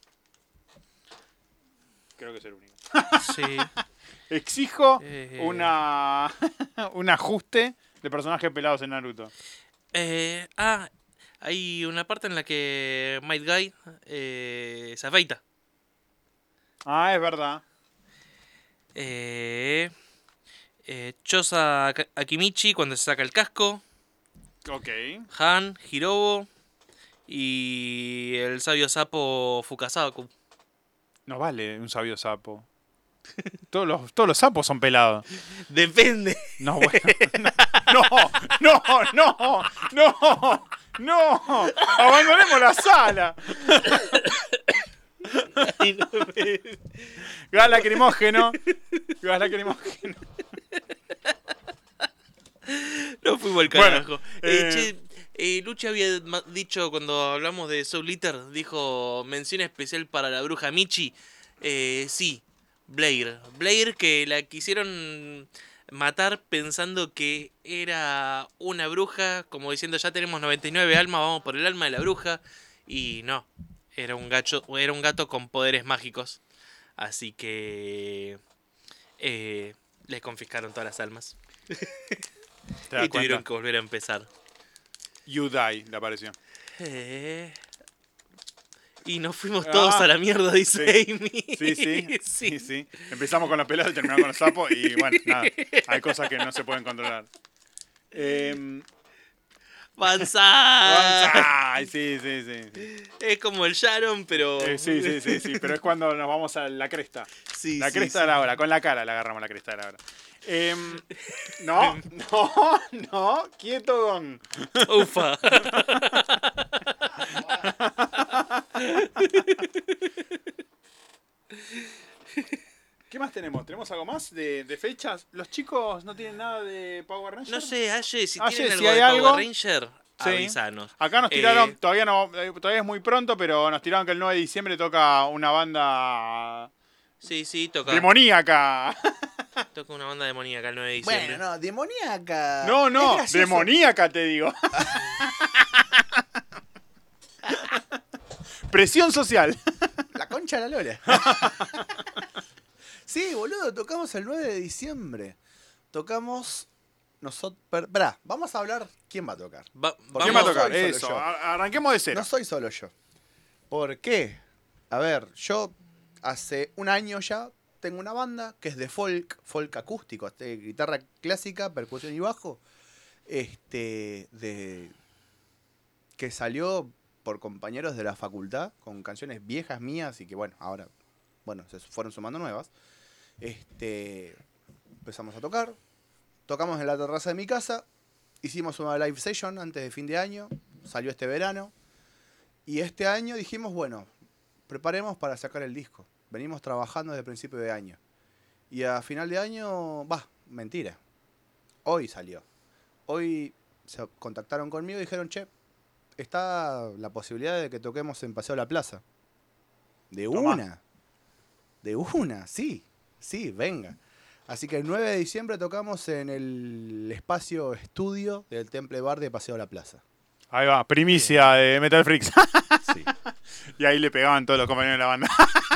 Speaker 3: Creo que es el único.
Speaker 4: sí.
Speaker 3: Exijo
Speaker 4: Eh.
Speaker 3: un ajuste de personajes pelados en Naruto.
Speaker 4: Hay una parte en la que Might Guy se afeita.
Speaker 3: Ah, es verdad.
Speaker 4: Chosa Akimichi cuando se saca el casco.
Speaker 3: Ok.
Speaker 4: Han, Hirobo y el sabio sapo Fukasaku.
Speaker 3: No vale un sabio sapo. Todos los sapos son pelados.
Speaker 4: Depende.
Speaker 3: No, bueno. No. Abandonemos la sala. Gas lacrimógeno.
Speaker 4: No fuimos al
Speaker 3: Bueno,
Speaker 4: carajo. Lucha había dicho cuando hablamos de Soul Eater, dijo mención especial para la bruja Michi. Sí, Blair. Blair, que la quisieron matar pensando que era una bruja, como diciendo ya tenemos 99 almas, vamos por el alma de la bruja. Y no, era un gato con poderes mágicos. Así que les confiscaron todas las almas.
Speaker 3: ¿Te das
Speaker 4: Y tuvieron
Speaker 3: cuenta?
Speaker 4: que volver a empezar.
Speaker 3: You Die, le apareció.
Speaker 4: Y nos fuimos todos
Speaker 3: Ah,
Speaker 4: a la mierda, dice
Speaker 3: sí.
Speaker 4: Amy.
Speaker 3: Sí. Empezamos con los pelados y terminamos con los sapos y bueno, nada. Hay cosas que no se pueden controlar.
Speaker 4: ¡Banzai!
Speaker 3: Ay, sí.
Speaker 4: Es como el Sharon, pero...
Speaker 3: Sí, pero es cuando nos vamos a la cresta.
Speaker 4: Sí,
Speaker 3: La
Speaker 4: sí,
Speaker 3: cresta
Speaker 4: sí.
Speaker 3: de la hora, con la cara le agarramos la cresta de la hora. No, quieto, don.
Speaker 4: Ufa.
Speaker 3: ¿Qué más tenemos? ¿Tenemos algo más de fechas? ¿Los chicos no tienen nada de Power Rangers?
Speaker 4: No sé, Aye, si
Speaker 3: Aye,
Speaker 4: tienen
Speaker 3: si
Speaker 4: algo
Speaker 3: hay
Speaker 4: de
Speaker 3: algo,
Speaker 4: Power Ranger,
Speaker 3: sí.
Speaker 4: avisanos.
Speaker 3: Acá nos tiraron, todavía es muy pronto, pero nos tiraron que el 9 de diciembre toca una banda
Speaker 4: Sí, toca.
Speaker 3: demoníaca.
Speaker 4: Toca una banda demoníaca el 9 de diciembre.
Speaker 5: Bueno, no, demoníaca.
Speaker 3: No,
Speaker 5: Es gracioso.
Speaker 3: demoníaca te digo. Presión social.
Speaker 5: La concha de la lora. Sí, boludo, tocamos el 9 de diciembre. Tocamos nosotros. Vamos a hablar quién va a tocar.
Speaker 3: ¿Quién
Speaker 5: no
Speaker 3: va a
Speaker 5: soy
Speaker 3: tocar?
Speaker 5: solo
Speaker 3: Eso,
Speaker 5: yo.
Speaker 3: arranquemos de cero.
Speaker 5: No soy solo yo. ¿Por qué? A ver, yo hace un año ya tengo una banda que es de folk acústico, guitarra clásica, percusión y bajo. Que salió por compañeros de la facultad con canciones viejas mías y que ahora se fueron sumando nuevas. Empezamos a tocar, tocamos en la terraza de mi casa, hicimos una live session antes de fin de año, salió este verano y este año dijimos, preparemos para sacar el disco. Venimos trabajando desde principio de año y a final de año, mentira, hoy salió. Hoy se contactaron conmigo y dijeron, che, está la posibilidad de que toquemos en Paseo La Plaza.
Speaker 3: Tomá.
Speaker 5: De una, sí, venga. Así que el 9 de diciembre tocamos en el espacio estudio del Temple Bar de Paseo La Plaza.
Speaker 3: Ahí va, primicia de Metal Freaks.
Speaker 5: Sí.
Speaker 3: Y ahí le pegaban todos los compañeros de la banda.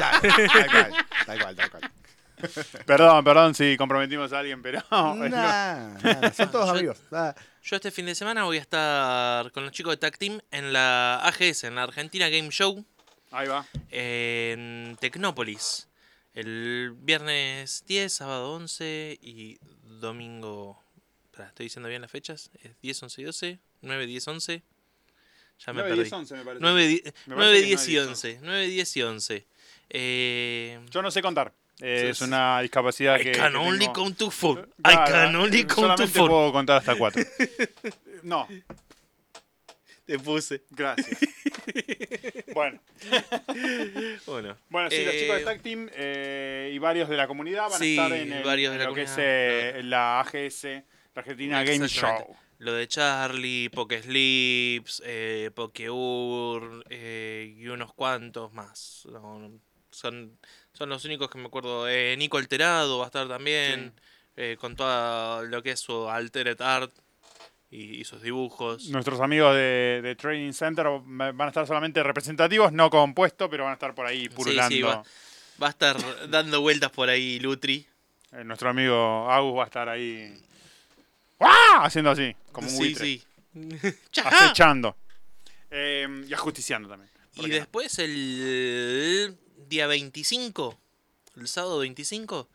Speaker 5: Tal cual.
Speaker 3: Perdón si comprometimos a alguien, pero...
Speaker 5: Nah, son todos
Speaker 4: Yo-
Speaker 5: amigos.
Speaker 4: Yo este fin de semana voy a estar con los chicos de Tag Team en la AGS, en la Argentina Game Show,
Speaker 3: Ahí va.
Speaker 4: en Tecnópolis. El viernes 10, sábado 11 y domingo... Espera, ¿estoy diciendo bien las fechas? ¿Es 10, 11 y 12? ¿9, 10, 11? Ya me
Speaker 3: 9,
Speaker 4: perdí.
Speaker 3: 10, 11 me parece.
Speaker 4: 9,
Speaker 3: Me parece que
Speaker 4: 10 y
Speaker 3: 9,
Speaker 4: 11. 9, 10 y 11.
Speaker 3: Yo no sé contar. Es una discapacidad
Speaker 4: I
Speaker 3: que
Speaker 4: can
Speaker 3: que
Speaker 4: only
Speaker 3: tengo.
Speaker 4: count to 4. I
Speaker 3: Claro,
Speaker 4: can only count to
Speaker 3: solamente
Speaker 4: 4.
Speaker 3: puedo contar hasta 4. No,
Speaker 4: Te puse.
Speaker 3: gracias. Bueno,
Speaker 4: Bueno,
Speaker 3: sí, los chicos de Tag Team y varios de la comunidad van
Speaker 4: sí,
Speaker 3: a estar en,
Speaker 4: varios de la
Speaker 3: lo que es
Speaker 4: comunidad.
Speaker 3: la AGS, la Argentina Game
Speaker 4: Exactamente.
Speaker 3: Show.
Speaker 4: Lo de Charlie, Pokeslips, Pokeur y unos cuantos más. Son los únicos que me acuerdo. Nico Alterado va a estar también, con todo lo que es su Altered Art y sus dibujos.
Speaker 3: Nuestros amigos de Training Center van a estar solamente representativos, no compuestos, pero van a estar por ahí purulando.
Speaker 4: Sí, va a estar dando vueltas por ahí Lutri.
Speaker 3: Nuestro amigo Agus va a estar ahí ¡ah! Haciendo así, como un buitre.
Speaker 4: Sí. ¡Chajá!
Speaker 3: Acechando. Y ajusticiando también. ¿Por
Speaker 4: Y
Speaker 3: qué no?
Speaker 4: después el día 25, el sábado 25,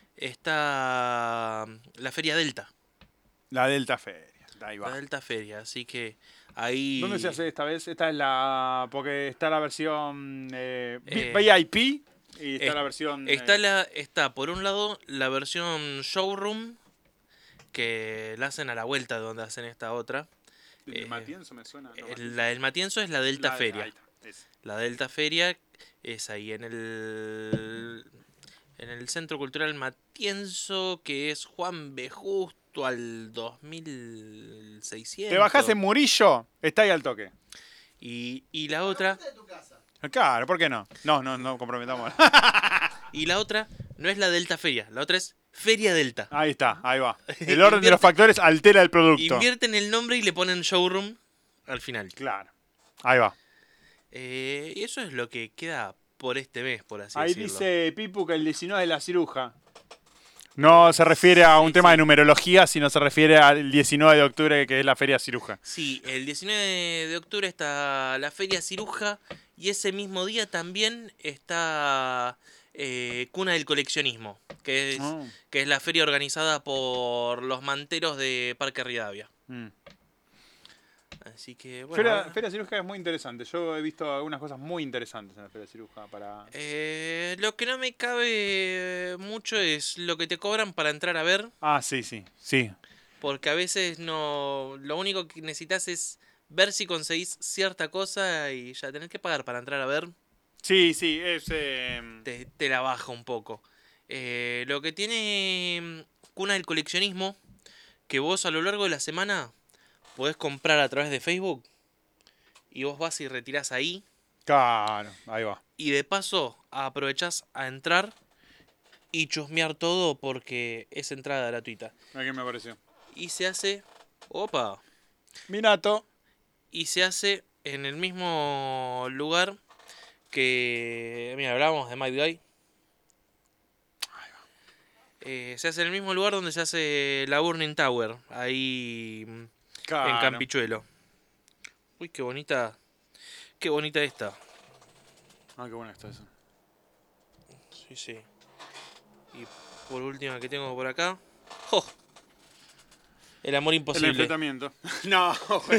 Speaker 4: está la Feria Delta.
Speaker 3: La Delta Feria. Ahí va.
Speaker 4: La Delta Feria, así que ahí...
Speaker 3: ¿Dónde se hace esta vez? Esta es la... Porque está la versión
Speaker 4: Eh,
Speaker 3: VIP y está
Speaker 4: es-
Speaker 3: la versión...
Speaker 4: Está por un lado la versión showroom, que la hacen a la vuelta de donde hacen esta otra.
Speaker 3: el Matienzo me suena. no,
Speaker 4: La del Matienzo es la Delta
Speaker 3: La-
Speaker 4: Feria.
Speaker 3: ahí está, ese.
Speaker 4: La Delta Feria es ahí en el Centro Cultural Matienzo, que es Juan B. Justo al 2600.
Speaker 3: Te bajás en Murillo, está ahí al toque.
Speaker 4: Y la otra...
Speaker 3: Claro, ¿por qué no? No comprometamos.
Speaker 4: Y la otra no es la Delta Feria, la otra es Feria Delta.
Speaker 3: Ahí está, ahí va. El orden de los factores altera el producto.
Speaker 4: Invierten el nombre y le ponen showroom al final.
Speaker 3: Claro, ahí va.
Speaker 4: Y eso es lo que queda por este mes, por así
Speaker 3: Ahí
Speaker 4: decirlo.
Speaker 3: dice Pipu que el 19 es la ciruja. No se refiere a un tema de numerología, sino se refiere al 19 de octubre, que es la feria ciruja.
Speaker 4: Sí, el 19 de octubre está la Feria Ciruja Y ese mismo día también está Cuna del Coleccionismo, que es la feria organizada por los manteros de Parque Rivadavia. Así que, bueno.
Speaker 3: Feria Ciruja es muy interesante. Yo he visto algunas cosas muy interesantes en la Feria Ciruja para...
Speaker 4: Lo que no me cabe mucho es lo que te cobran para entrar a ver.
Speaker 3: Ah, sí.
Speaker 4: Porque a veces no. Lo único que necesitas es ver si conseguís cierta cosa y ya tenés que pagar para entrar a ver.
Speaker 3: Sí, es...
Speaker 4: Te la baja un poco. Lo que tiene Cuna del Coleccionismo, que vos a lo largo de la semana podés comprar a través de Facebook y vos vas y retirás ahí.
Speaker 3: Claro, ahí va.
Speaker 4: Y de paso aprovechás a entrar y chusmear todo porque es entrada gratuita.
Speaker 3: ¿A qué me pareció?
Speaker 4: Y se hace... ¡Opa!
Speaker 3: Minato.
Speaker 4: Y se hace en el mismo lugar que... Mira, hablábamos de Might Guy. Se hace en el mismo lugar donde se hace la Burning Tower. Ahí
Speaker 3: Claro.
Speaker 4: en Campichuelo. Uy, qué bonita. Qué bonita esta.
Speaker 3: Ah, qué bueno está eso.
Speaker 4: Sí. Y por última que tengo por acá. ¡Oh! El amor
Speaker 3: El
Speaker 4: imposible.
Speaker 3: enfrentamiento. No,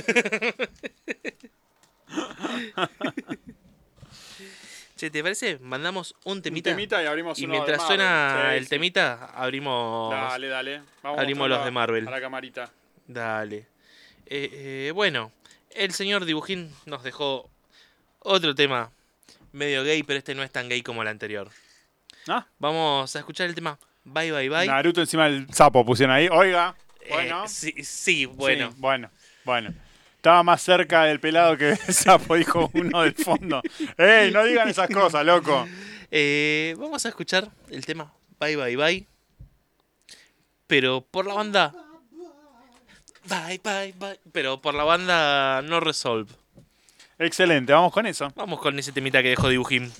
Speaker 4: Che, ¿te parece? Mandamos un temita.
Speaker 3: Un temita y abrimos
Speaker 4: Y
Speaker 3: uno
Speaker 4: mientras
Speaker 3: de Marvel.
Speaker 4: suena
Speaker 3: Sí,
Speaker 4: el
Speaker 3: sí.
Speaker 4: temita, abrimos.
Speaker 3: Dale. Vamos
Speaker 4: abrimos los de Marvel.
Speaker 3: A la camarita.
Speaker 4: Dale. Bueno, el señor Dibujín nos dejó otro tema medio gay, pero este no es tan gay como el anterior.
Speaker 3: ¿Ah?
Speaker 4: Vamos a escuchar el tema Bye Bye Bye.
Speaker 3: Naruto encima del sapo pusieron ahí. Oiga. Bueno.
Speaker 4: Sí, bueno.
Speaker 3: Sí, bueno. Estaba más cerca del pelado que el sapo, dijo uno del fondo. ¡Ey, no digan esas cosas, loco!
Speaker 4: Vamos a escuchar el tema Bye Bye Bye. Pero por la banda... Bye Bye Bye. Pero por la banda No Resolve.
Speaker 3: Excelente, vamos con eso.
Speaker 4: Vamos con ese temita que dejó Dibujín.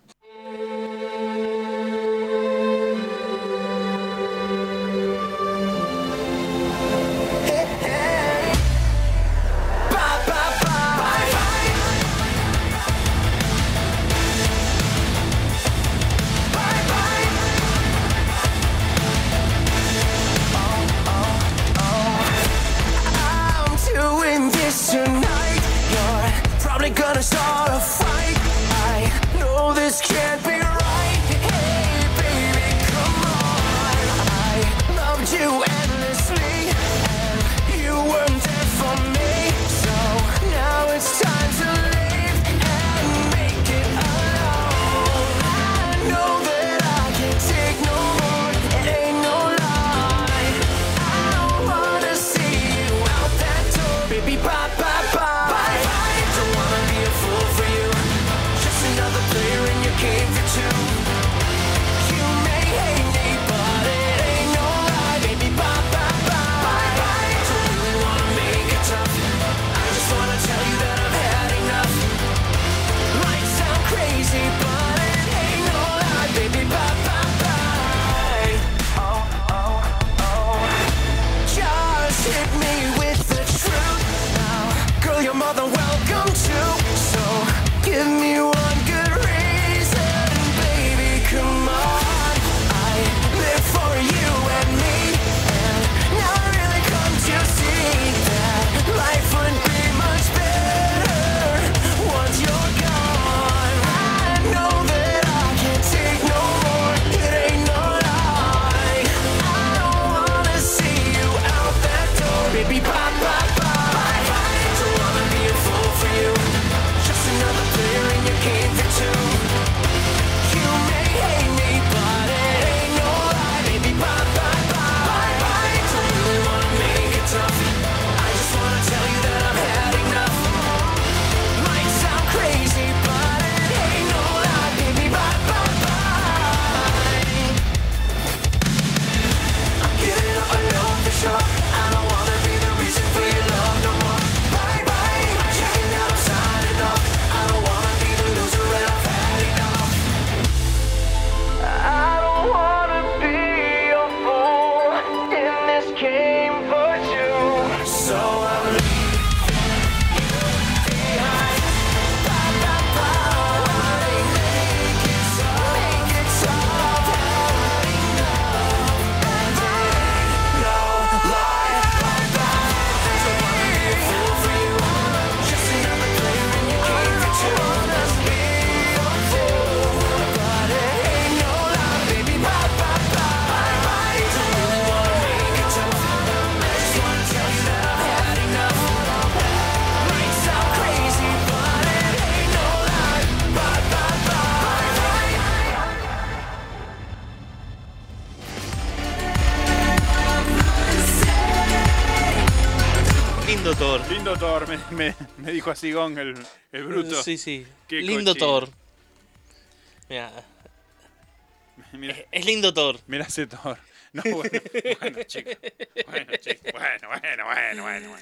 Speaker 6: I'm doing this tonight. You're probably gonna start a fight. I know
Speaker 3: Lindo Thor, me dijo así Gong, el bruto.
Speaker 4: Sí, sí.
Speaker 3: Qué
Speaker 4: Lindo
Speaker 3: cochino.
Speaker 4: Thor. Mira,
Speaker 3: Mira,
Speaker 4: es lindo Thor.
Speaker 3: mira ese Thor. No, bueno, chicos. Bueno.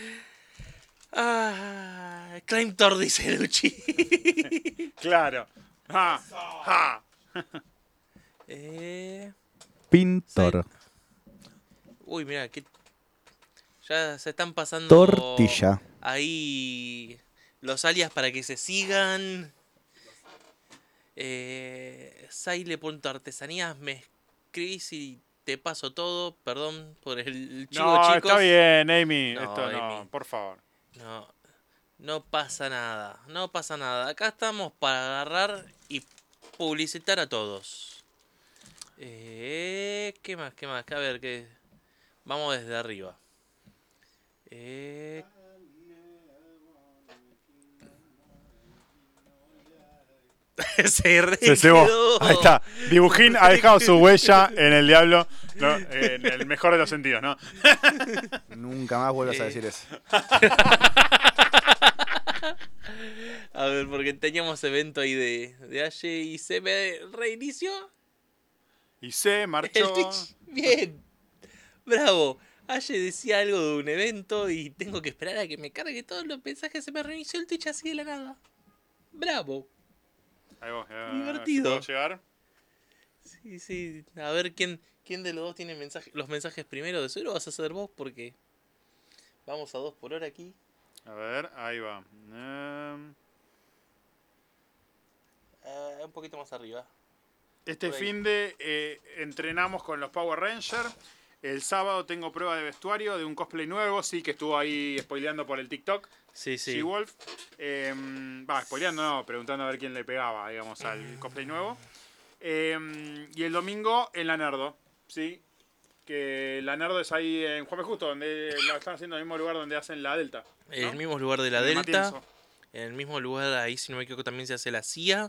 Speaker 4: Ah, Crime Thor, dice Luchi.
Speaker 3: Claro. Ja.
Speaker 5: Pintor.
Speaker 4: Uy, mira, que ya se están pasando
Speaker 5: Tortilla.
Speaker 4: ahí los alias para que se sigan. Saile.artesanías, me escribís y te paso todo. Perdón por el chivo,
Speaker 3: No,
Speaker 4: chicos.
Speaker 3: está bien, Amy.
Speaker 4: No,
Speaker 3: Esto no,
Speaker 4: Amy.
Speaker 3: por favor.
Speaker 4: No pasa nada. No pasa nada. Acá estamos para agarrar y publicitar a todos. ¿Qué más? A ver, que vamos desde arriba.
Speaker 3: Se cebó. Ahí está. Dibujín ha dejado su huella en el diablo, ¿no? En el mejor de los sentidos, ¿no?
Speaker 5: Nunca más vuelvas a decir eso.
Speaker 4: A ver, porque teníamos evento ahí de Aye y se me reinició
Speaker 3: Y se
Speaker 4: el
Speaker 3: marchó.
Speaker 4: Twitch. Bien. Bravo. Aye decía algo de un evento y tengo que esperar a que me cargue todos los mensajes. Se me reinició el Twitch así de la nada. Bravo.
Speaker 3: Ahí vos,
Speaker 4: Divertido.
Speaker 3: ¿puedo llegar?
Speaker 4: Sí. A ver quién de los dos tiene los mensajes primero. De seguro vas a hacer vos porque vamos a 2 por hora aquí.
Speaker 3: A ver, ahí va.
Speaker 4: Un poquito más arriba.
Speaker 3: Este
Speaker 4: Por ahí.
Speaker 3: fin de entrenamos con los Power Rangers. El sábado tengo prueba de vestuario de un cosplay nuevo, sí, que estuvo ahí spoileando por el TikTok.
Speaker 4: Sí.
Speaker 3: She-Wolf. Spoileando, no, preguntando a ver quién le pegaba, digamos, al cosplay nuevo. Y el domingo en la Nerdo, ¿sí? Que la Nerdo es ahí en Juan B. Justo, donde la están haciendo en el mismo lugar donde hacen la Delta. ¿no?
Speaker 4: En el mismo lugar de la
Speaker 3: En el
Speaker 4: Delta.
Speaker 3: Matienzo.
Speaker 4: En el mismo lugar, ahí si no me equivoco, también se hace la CIA.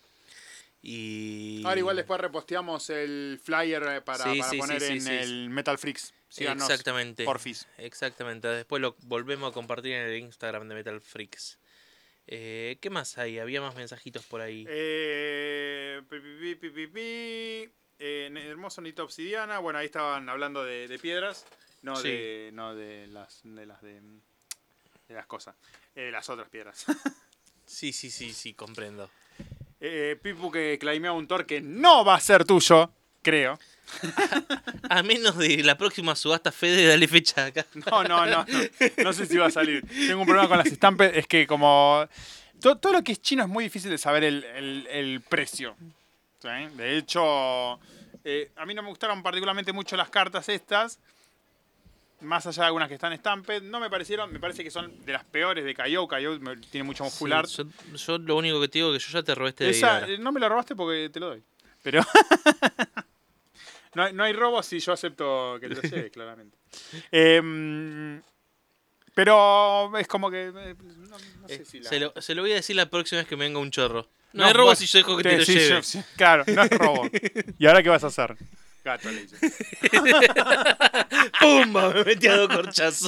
Speaker 4: Y.
Speaker 3: Ahora igual después reposteamos el flyer para
Speaker 4: Sí,
Speaker 3: poner
Speaker 4: sí,
Speaker 3: en
Speaker 4: sí.
Speaker 3: el Metal Freaks. Síganos,
Speaker 4: Exactamente.
Speaker 3: porfis.
Speaker 4: Exactamente. Después lo volvemos a compartir en el Instagram de Metal Freaks. ¿Qué más hay? Había más mensajitos por ahí.
Speaker 3: Hermoso Nito Obsidiana. Bueno, ahí estaban hablando de piedras. No,
Speaker 4: Sí.
Speaker 3: de las cosas. Las otras piedras.
Speaker 4: Sí, comprendo.
Speaker 3: Pipu que claimea un Thor que no va a ser tuyo, creo.
Speaker 4: A menos de la próxima subasta, Fede, dale fecha acá.
Speaker 3: No sé si va a salir. Tengo un problema con las estampes. Es que como... Todo lo que es chino es muy difícil de saber el precio. ¿Sí? De hecho, a mí no me gustaron particularmente mucho las cartas estas. Más allá de algunas que están estamped. No me parecieron. Me parece que son de las peores de Kaiou. Kaiou tiene mucho más full art.
Speaker 4: Yo lo único que te digo es que yo ya te robé este de
Speaker 3: Esa,
Speaker 4: Vidara.
Speaker 3: no me la robaste porque te lo doy. Pero... no hay robos si yo acepto que te lo lleves, claramente. Pero es como que... no sé si la...
Speaker 4: Se lo voy a decir la próxima vez que me venga un chorro. No,
Speaker 3: No,
Speaker 4: hay robo
Speaker 3: bueno,
Speaker 4: si yo dejo que te lo
Speaker 3: sí,
Speaker 4: lleve.
Speaker 3: sí, claro, no es robo. ¿Y ahora qué vas a hacer? Gato, le dice.
Speaker 4: ¡Pumba! Me metí a 2 corchazos.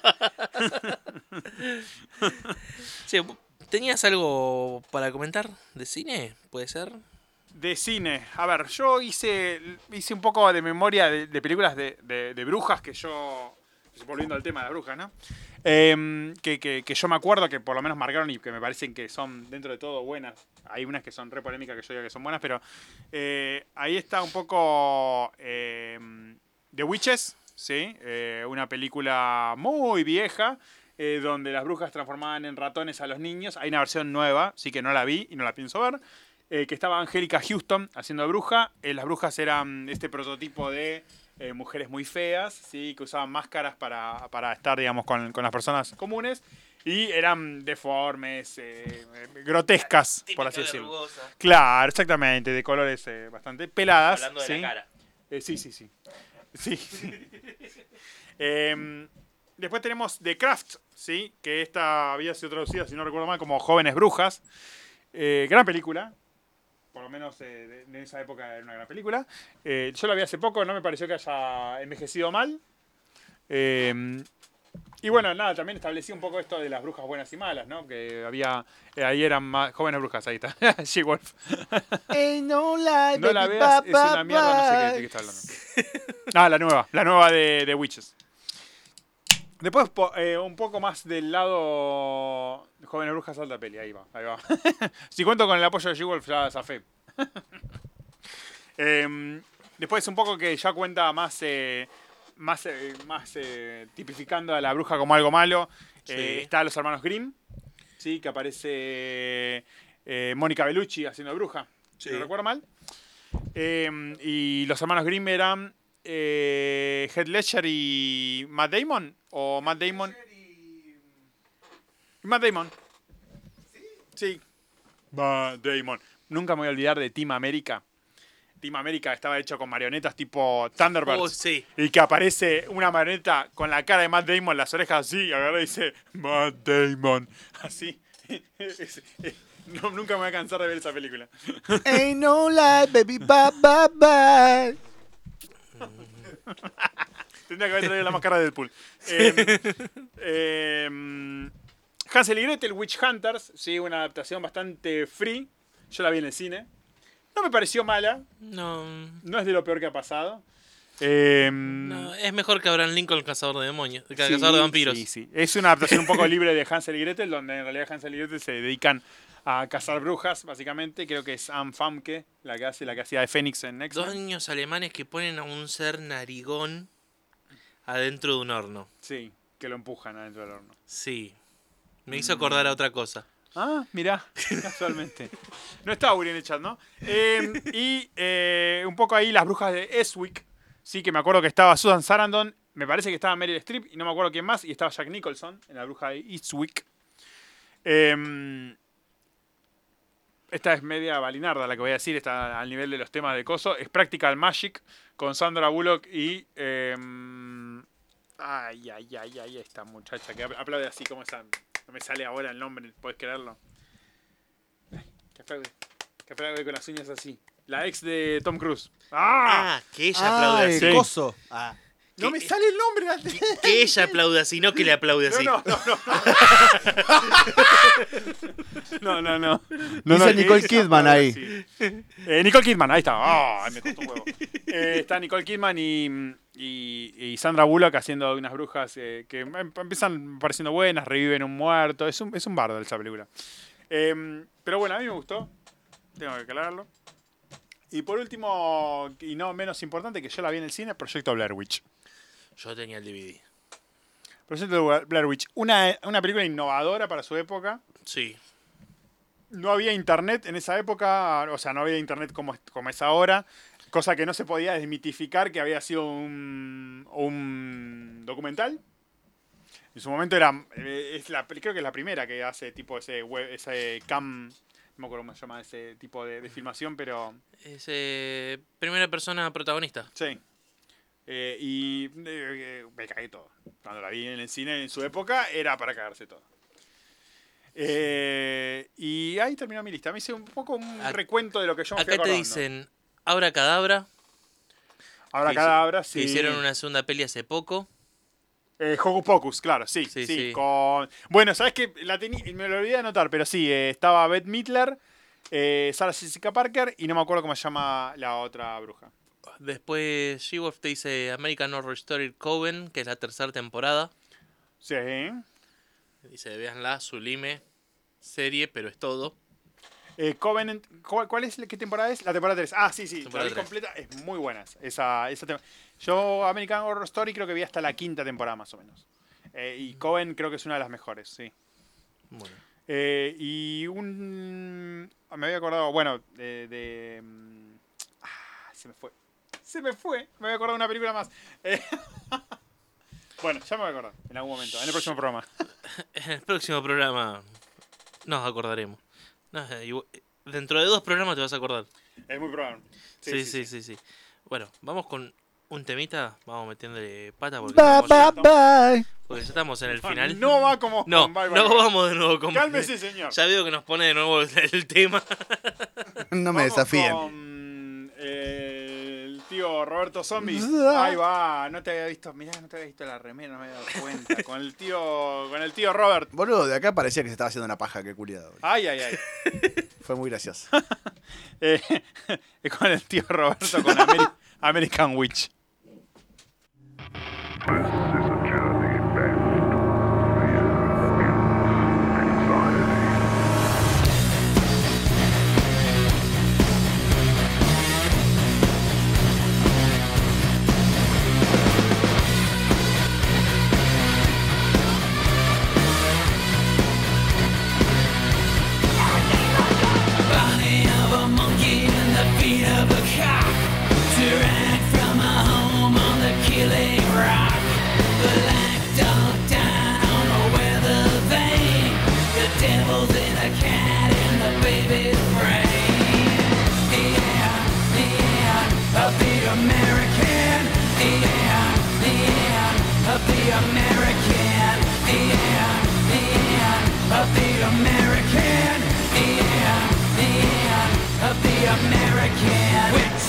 Speaker 4: Che, ¿tenías algo para comentar de cine? ¿Puede ser?
Speaker 3: De cine. A ver, yo hice un poco de memoria de películas de brujas que yo... Volviendo al tema de las brujas, ¿no? Que yo me acuerdo que por lo menos marcaron y que me parecen que son dentro de todo buenas. Hay unas que son re polémicas que yo digo que son buenas, pero ahí está un poco The Witches, ¿sí? Una película muy vieja donde las brujas transformaban en ratones a los niños. Hay una versión nueva, sí que no la vi y no la pienso ver. Que estaba Angélica Houston haciendo de bruja. Las brujas eran este prototipo de mujeres muy feas, ¿sí? Que usaban máscaras para estar, digamos, con las personas comunes. Y eran deformes, grotescas, por así decirlo.
Speaker 4: Verrugosa.
Speaker 3: Claro, exactamente, de colores bastante peladas.
Speaker 4: Hablando de
Speaker 3: ¿sí?
Speaker 4: la cara.
Speaker 3: Sí. Después tenemos The Craft, ¿sí? Que esta había sido traducida, si no recuerdo mal, como Jóvenes Brujas. Gran película. Por lo menos en esa época era una gran película. Yo la vi hace poco, no me pareció que haya envejecido mal. Y bueno, nada, también establecí un poco esto de las brujas buenas y malas, ¿no? Que había. Ahí eran más jóvenes brujas, ahí está. She-Wolf.
Speaker 5: Ain't no lie,
Speaker 3: No la
Speaker 5: baby,
Speaker 3: veas,
Speaker 5: bye,
Speaker 3: es una
Speaker 5: bye,
Speaker 3: mierda, no sé de
Speaker 5: bye.
Speaker 3: qué está hablando. Ah, la nueva de Witches. Después, un poco más del lado Jóvenes Brujas, alta peli, ahí va. Si cuento con el apoyo de She-Wolf, ya zafé. Después un poco que ya cuenta más tipificando a la bruja como algo malo.
Speaker 4: Sí.
Speaker 3: Está Los Hermanos Grimm, ¿sí? Que aparece Mónica Bellucci haciendo de bruja, si no recuerdo mal. Y los Hermanos Grimm eran Heath Ledger y Matt Damon. O Matt Damon. Matt Damon. Sí. Matt Damon. Nunca me voy a olvidar de Team America. Team America estaba hecho con marionetas tipo Thunderbirds.
Speaker 4: Oh, sí.
Speaker 3: Y que aparece una marioneta con la cara de Matt Damon, las orejas así, y agarra y dice Matt Damon. Así. Nunca me voy a cansar de ver esa película.
Speaker 5: Ain't no lie, baby, bye, bye, bye.
Speaker 3: Tendría que haber traído la máscara de Deadpool. Hansel y Gretel, Witch Hunters, sí, una adaptación bastante free. Yo la vi en el cine. No me pareció mala.
Speaker 4: No,
Speaker 3: No es de lo peor que ha pasado.
Speaker 4: no, es mejor que Abraham Lincoln, el cazador de demonios, el cazador de vampiros.
Speaker 3: Sí, sí. Es una adaptación un poco libre de Hansel y Gretel, donde en realidad Hansel y Gretel se dedican a cazar brujas, básicamente. Creo que es Anne Famke, la que hacía de Fénix en X-Men.
Speaker 4: Dueños alemanes que ponen a un ser narigón adentro de un horno.
Speaker 3: Sí, que lo empujan adentro del horno.
Speaker 4: Sí. Me hizo acordar a otra cosa.
Speaker 3: Ah, mirá, casualmente. No estaba Uri en el chat, ¿no? Un poco ahí las brujas de Eswick. Sí, que me acuerdo que estaba Susan Sarandon. Me parece que estaba Meryl Streep y no me acuerdo quién más. Y estaba Jack Nicholson en la bruja de Eastwick. Esta es media balinarda la que voy a decir. Está al nivel de los temas de coso. Es Practical Magic con Sandra Bullock y... Ay, esta muchacha que aplaude así como esa... No me sale ahora el nombre, ¿podés creerlo? Ay, que aplaude con las uñas así. La ex de Tom Cruise. ¡Ah!
Speaker 4: Que ella aplaude así.
Speaker 3: sí.
Speaker 5: Coso. Ah.
Speaker 3: No me sale el nombre.
Speaker 4: Que ella aplaude así, no que le aplaude así.
Speaker 3: No.
Speaker 5: Dice Nicole Kidman ahí.
Speaker 3: Nicole Kidman, ahí está. Ay, me costó un huevo. Está Nicole Kidman y Sandra Bullock haciendo unas brujas que empiezan pareciendo buenas, reviven un muerto. Es un bardo esa película. Pero bueno, a mí me gustó. Tengo que aclararlo. Y por último, y no menos importante, que yo la vi en el cine, Proyecto Blair Witch.
Speaker 4: Yo tenía el DVD.
Speaker 3: Proyecto Blair Witch. Una película innovadora para su época.
Speaker 4: Sí.
Speaker 3: No había internet en esa época, o sea, no había internet como es ahora, cosa que no se podía desmitificar que había sido un documental. En su momento creo que es la primera que hace tipo ese cam, no me acuerdo cómo se llama ese tipo de filmación, pero
Speaker 4: Es primera persona protagonista.
Speaker 3: sí. Me cagué todo. Cuando la vi en el cine en su época era para cagarse todo. Y ahí terminó mi lista. Me hice un poco un recuento de lo que yo me fui
Speaker 4: Acá te
Speaker 3: acordando.
Speaker 4: dicen Abra Cadabra.
Speaker 3: Ahora
Speaker 4: que
Speaker 3: cada
Speaker 4: hizo-
Speaker 3: obra
Speaker 4: Que
Speaker 3: sí.
Speaker 4: hicieron una segunda peli hace poco.
Speaker 3: Hocus Pocus, claro, sí.
Speaker 4: Sí.
Speaker 3: Bueno, ¿sabes qué? Me lo olvidé de anotar, pero sí, estaba Bette Midler, Sarah Jessica Parker y no me acuerdo cómo se llama la otra bruja.
Speaker 4: Después She-Wolf te dice American Horror Story Coven, que es la tercera temporada.
Speaker 3: Sí.
Speaker 4: Dice, véanla, sublime serie, pero es todo.
Speaker 3: Covenant, ¿cuál es? ¿Qué temporada es? La temporada 3. Ah, sí,
Speaker 4: Temporada
Speaker 3: la vi
Speaker 4: 3.
Speaker 3: completa. Es muy buena Yo American Horror Story creo que vi hasta la quinta temporada más o menos. Y Coven creo que es una de las mejores, sí.
Speaker 4: Bueno.
Speaker 3: Me había acordado, bueno, se me fue. Me había acordado de una película más. Bueno, ya me voy a acordar en algún momento, en el próximo programa.
Speaker 4: En el próximo programa nos acordaremos. No, dentro de 2 programas te vas a acordar.
Speaker 3: Es muy probable.
Speaker 4: Sí. Bueno, vamos con un temita. Vamos metiéndole pata porque,
Speaker 5: Bye, bye, bye.
Speaker 4: porque ya estamos en el final.
Speaker 3: No va como...
Speaker 4: No,
Speaker 3: con Bye, Bye,
Speaker 4: no
Speaker 3: Bye.
Speaker 4: vamos de nuevo con...
Speaker 3: Cálmese, señor.
Speaker 4: Ya veo que nos pone de nuevo el tema.
Speaker 5: No me
Speaker 3: Vamos
Speaker 5: desafíen.
Speaker 3: con el tío tío Roberto Zombie. Ahí va, no te había visto, mirá, no te había visto la remera, no me había dado cuenta. Con el tío Robert.
Speaker 5: Boludo, de acá parecía que se estaba haciendo una paja, qué culiado. Boludo.
Speaker 3: Ay, ay, ay.
Speaker 5: Fue muy gracioso.
Speaker 3: Con el tío Roberto con American Witch.
Speaker 1: Body of a monkey and the feet of a cock. Derived from a home on the Killing Rock. The lapdog died on a weather vane. The devil's in a cat in the baby's brain. Yeah, yeah, of the American. Yeah, yeah, of the American. Yeah, yeah, of the American. Yeah, yeah, of the American. Witch.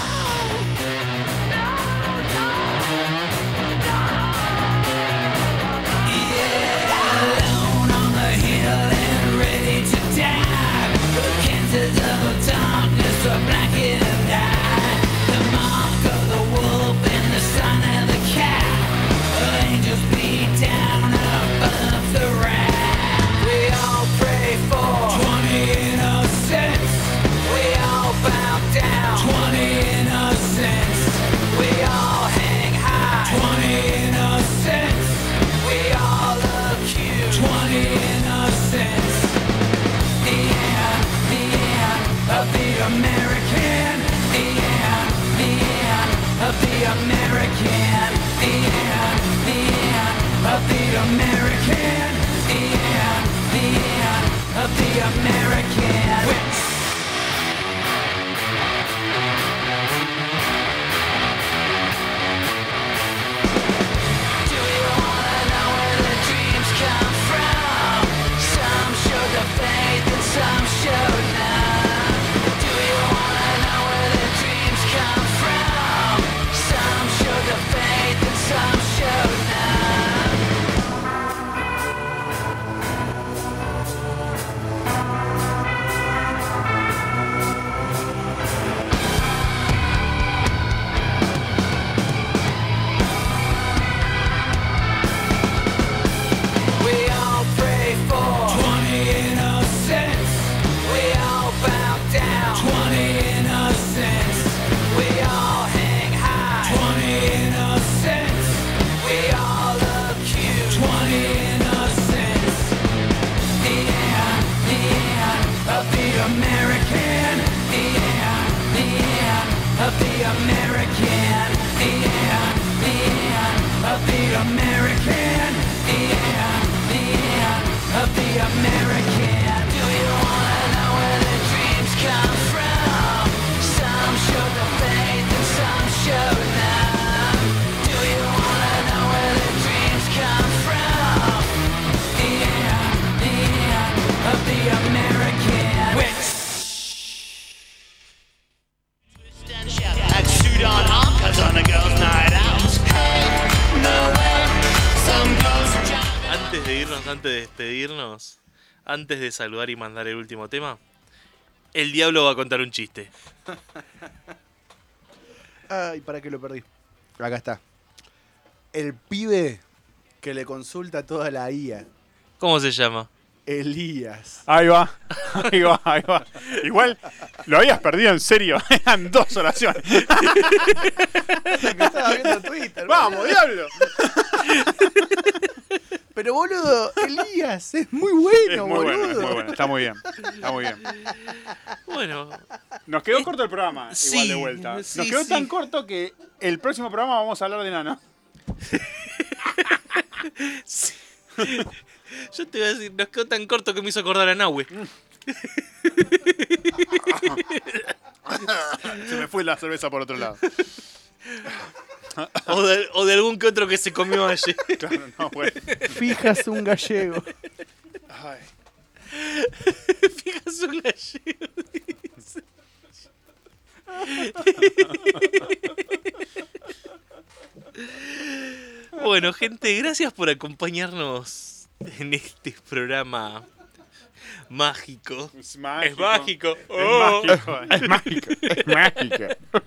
Speaker 1: Alone on the hill and ready to die. The cancers of darkness are blackened and eye. The mark of the wolf and the son of the cat. Angels bleed down above the rat. We all pray for 20 innocents. We all bow down 20 innocents. We all hang high 20 innocents. We all accuse 20 innocents. Yeah, yeah, of the American. Yeah, yeah, of the American. Yeah, yeah, of the American. Yeah, yeah, of the American. Witch. Do you wanna know where the dreams come from? Some showed the faith and some showed none. Do you wanna know where the dreams come from? Some showed the faith and some showed none. We all pray for 20 innocents. We all bow down 20 innocents. We all hang high 20 innocents. We all accuse 20 innocents. Yeah, yeah, of the American. Yeah, yeah, of the American. Yeah, yeah, of the American. Yeah, yeah, of the American. Do you wanna know where the dreams come from? Some show the faith and some show none. Do you wanna know where the dreams come from? Yeah, yeah, of the American. Witch.
Speaker 2: And shout at Sudan Arcas on a girls' night out. Hey, Noel, some girls
Speaker 4: Antes de despedirnos, antes de saludar y mandar el último tema, el diablo va a contar un chiste.
Speaker 5: Ay, para que lo perdí. Acá está. El pibe que le consulta toda la IA.
Speaker 4: ¿Cómo se llama?
Speaker 5: Elías.
Speaker 3: Ahí va, ahí va, ahí va. Igual lo habías perdido en serio. Eran 2 oraciones.
Speaker 5: Que estaba viendo Twitter.
Speaker 3: ¡Vamos, diablo!
Speaker 5: Pero boludo, Elías es muy bueno,
Speaker 3: Es muy
Speaker 5: boludo.
Speaker 3: bueno, es muy bueno. Está muy bien. Está muy bien.
Speaker 4: Bueno,
Speaker 3: Nos quedó corto el programa, igual
Speaker 4: sí,
Speaker 3: de vuelta. Nos
Speaker 4: sí,
Speaker 3: quedó
Speaker 4: sí.
Speaker 3: tan corto que el próximo programa vamos a hablar de Nano.
Speaker 4: sí. Yo te voy a decir, nos quedó tan corto que me hizo acordar a Nahue.
Speaker 3: Se me fue la cerveza por otro lado.
Speaker 4: O de algún que otro que se comió ayer.
Speaker 3: Claro, no, bueno.
Speaker 5: Fijas un gallego.
Speaker 3: Ay.
Speaker 4: Fijas un gallego. Dice. Bueno, gente, gracias por acompañarnos en este programa mágico.
Speaker 3: Es mágico.
Speaker 4: Es mágico.
Speaker 3: Es
Speaker 4: Oh.
Speaker 3: mágico. Es mágico. Es mágico.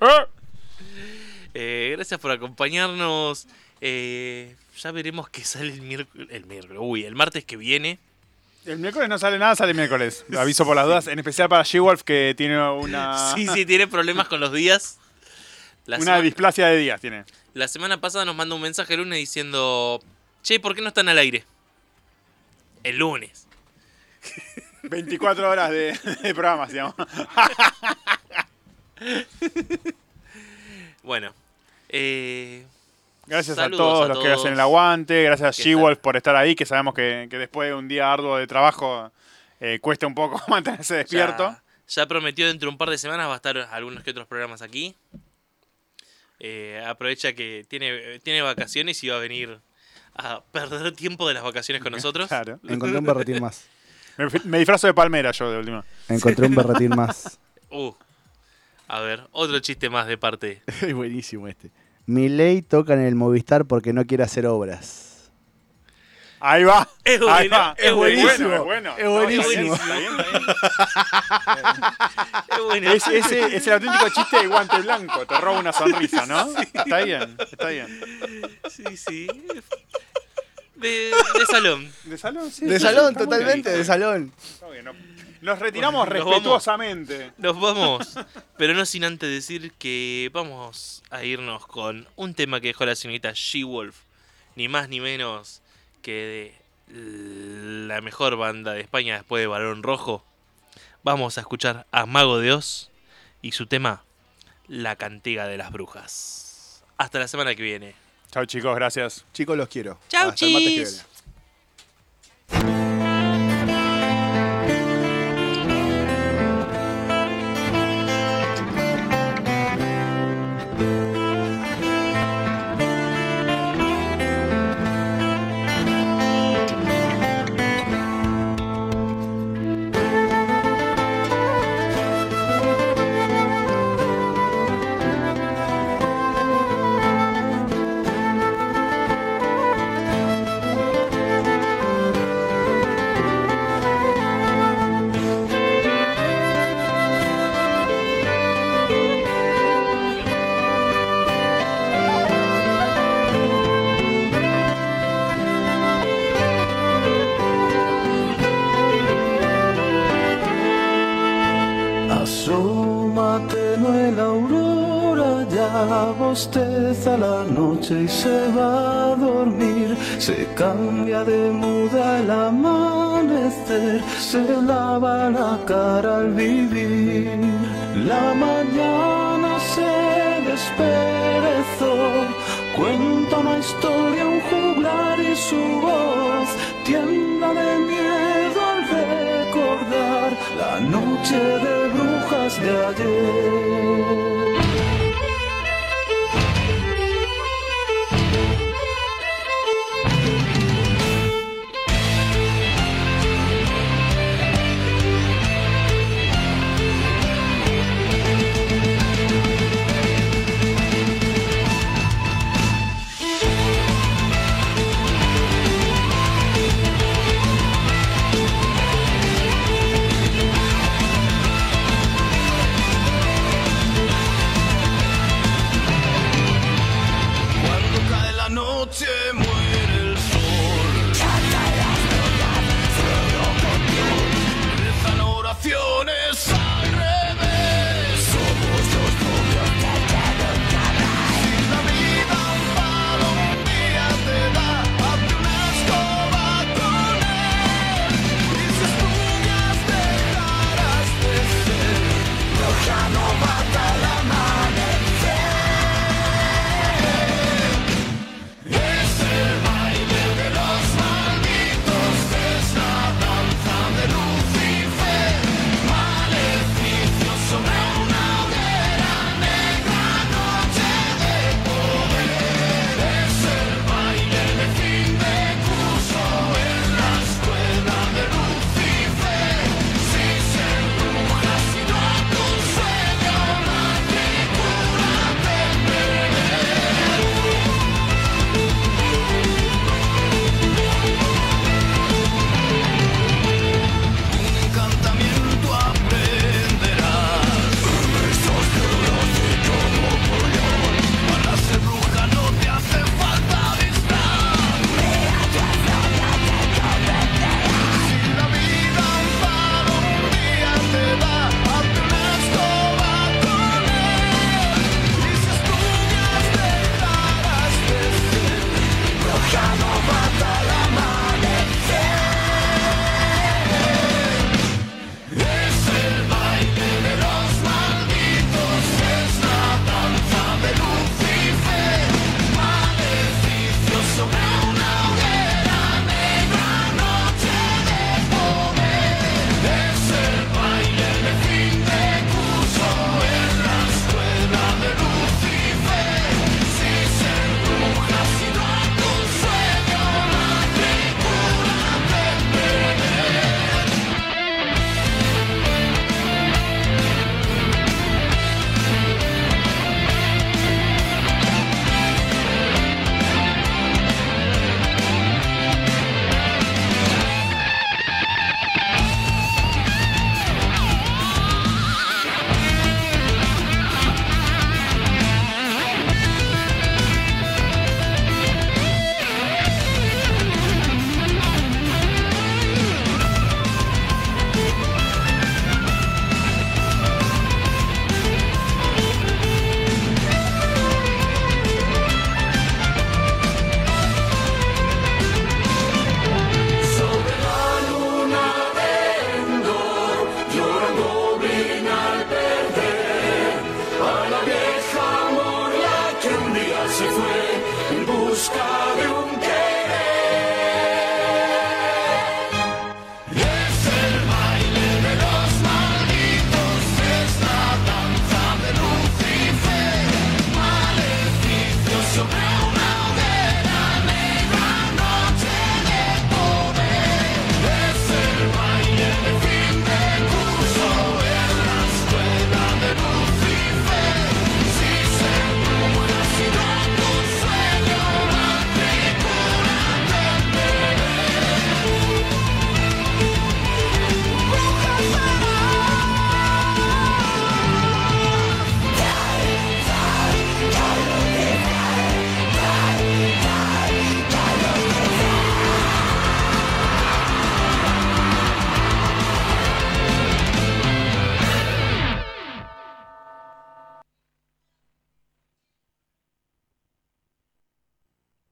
Speaker 4: Gracias por acompañarnos. Ya veremos qué sale el miércoles. El martes que viene.
Speaker 3: El miércoles no sale nada, sale el miércoles. Lo aviso por las dudas, en especial para She-Wolf que tiene una,
Speaker 4: Sí, tiene problemas con los días.
Speaker 3: una displasia de días. Tiene.
Speaker 4: La semana pasada nos mandó un mensaje el lunes diciendo: che, ¿por qué no están al aire? El lunes.
Speaker 3: 24 horas de programas, digamos.
Speaker 4: Bueno.
Speaker 3: Gracias a
Speaker 4: Saludos
Speaker 3: todos
Speaker 4: a
Speaker 3: los que
Speaker 4: todos.
Speaker 3: hacen el aguante. Gracias a
Speaker 4: Que
Speaker 3: She-Wolf por estar ahí, que sabemos que después de un día arduo de trabajo cuesta un poco mantenerse despierto.
Speaker 4: Ya prometió dentro de un par de semanas va a estar algunos que otros programas aquí. Aprovecha que tiene vacaciones y va a venir a perder tiempo de las vacaciones con nosotros.
Speaker 3: Claro.
Speaker 5: Encontré un berretín más.
Speaker 3: Me disfrazo de palmera yo de última.
Speaker 5: Encontré un berretín más.
Speaker 4: A ver, otro chiste más de parte.
Speaker 5: Es buenísimo este. Milei toca en el Movistar porque no quiere hacer obras.
Speaker 3: Ahí va.
Speaker 4: Es
Speaker 3: Ahí
Speaker 4: bueno,
Speaker 3: va.
Speaker 4: es buenísimo.
Speaker 3: Es bueno.
Speaker 5: Es buenísimo.
Speaker 3: Está bien, está bien.
Speaker 4: Es bueno.
Speaker 3: Ese es el auténtico chiste de guante blanco. Te roba una sonrisa, ¿no? Está bien, está bien.
Speaker 4: Sí. De salón.
Speaker 3: ¿De salón? Sí.
Speaker 5: De
Speaker 3: sí,
Speaker 5: salón,
Speaker 3: está muy
Speaker 5: totalmente,
Speaker 3: bien.
Speaker 5: de salón.
Speaker 3: Está bien, nos retiramos
Speaker 4: Nos vamos.
Speaker 3: respetuosamente.
Speaker 4: Nos vamos. Pero no sin antes decir que vamos a irnos con un tema que dejó la señorita She-Wolf. Ni más ni menos que de la mejor banda de España después de Balón Rojo. Vamos a escuchar a Mago de Oz y su tema La Cantiga de las Brujas. Hasta la semana que viene.
Speaker 3: Chao chicos, gracias.
Speaker 5: Chicos, los quiero.
Speaker 4: Chau,
Speaker 5: Hasta el martes que
Speaker 4: chis.
Speaker 5: viene.
Speaker 8: Asómate, no en la aurora, ya bosteza la noche y se va a dormir. Se cambia de muda el amanecer, se lava la cara al vivir. La mañana se desperezó, cuenta una historia, un juglar y su voz tiembla de miedo al recordar la noche de brujas de ayer.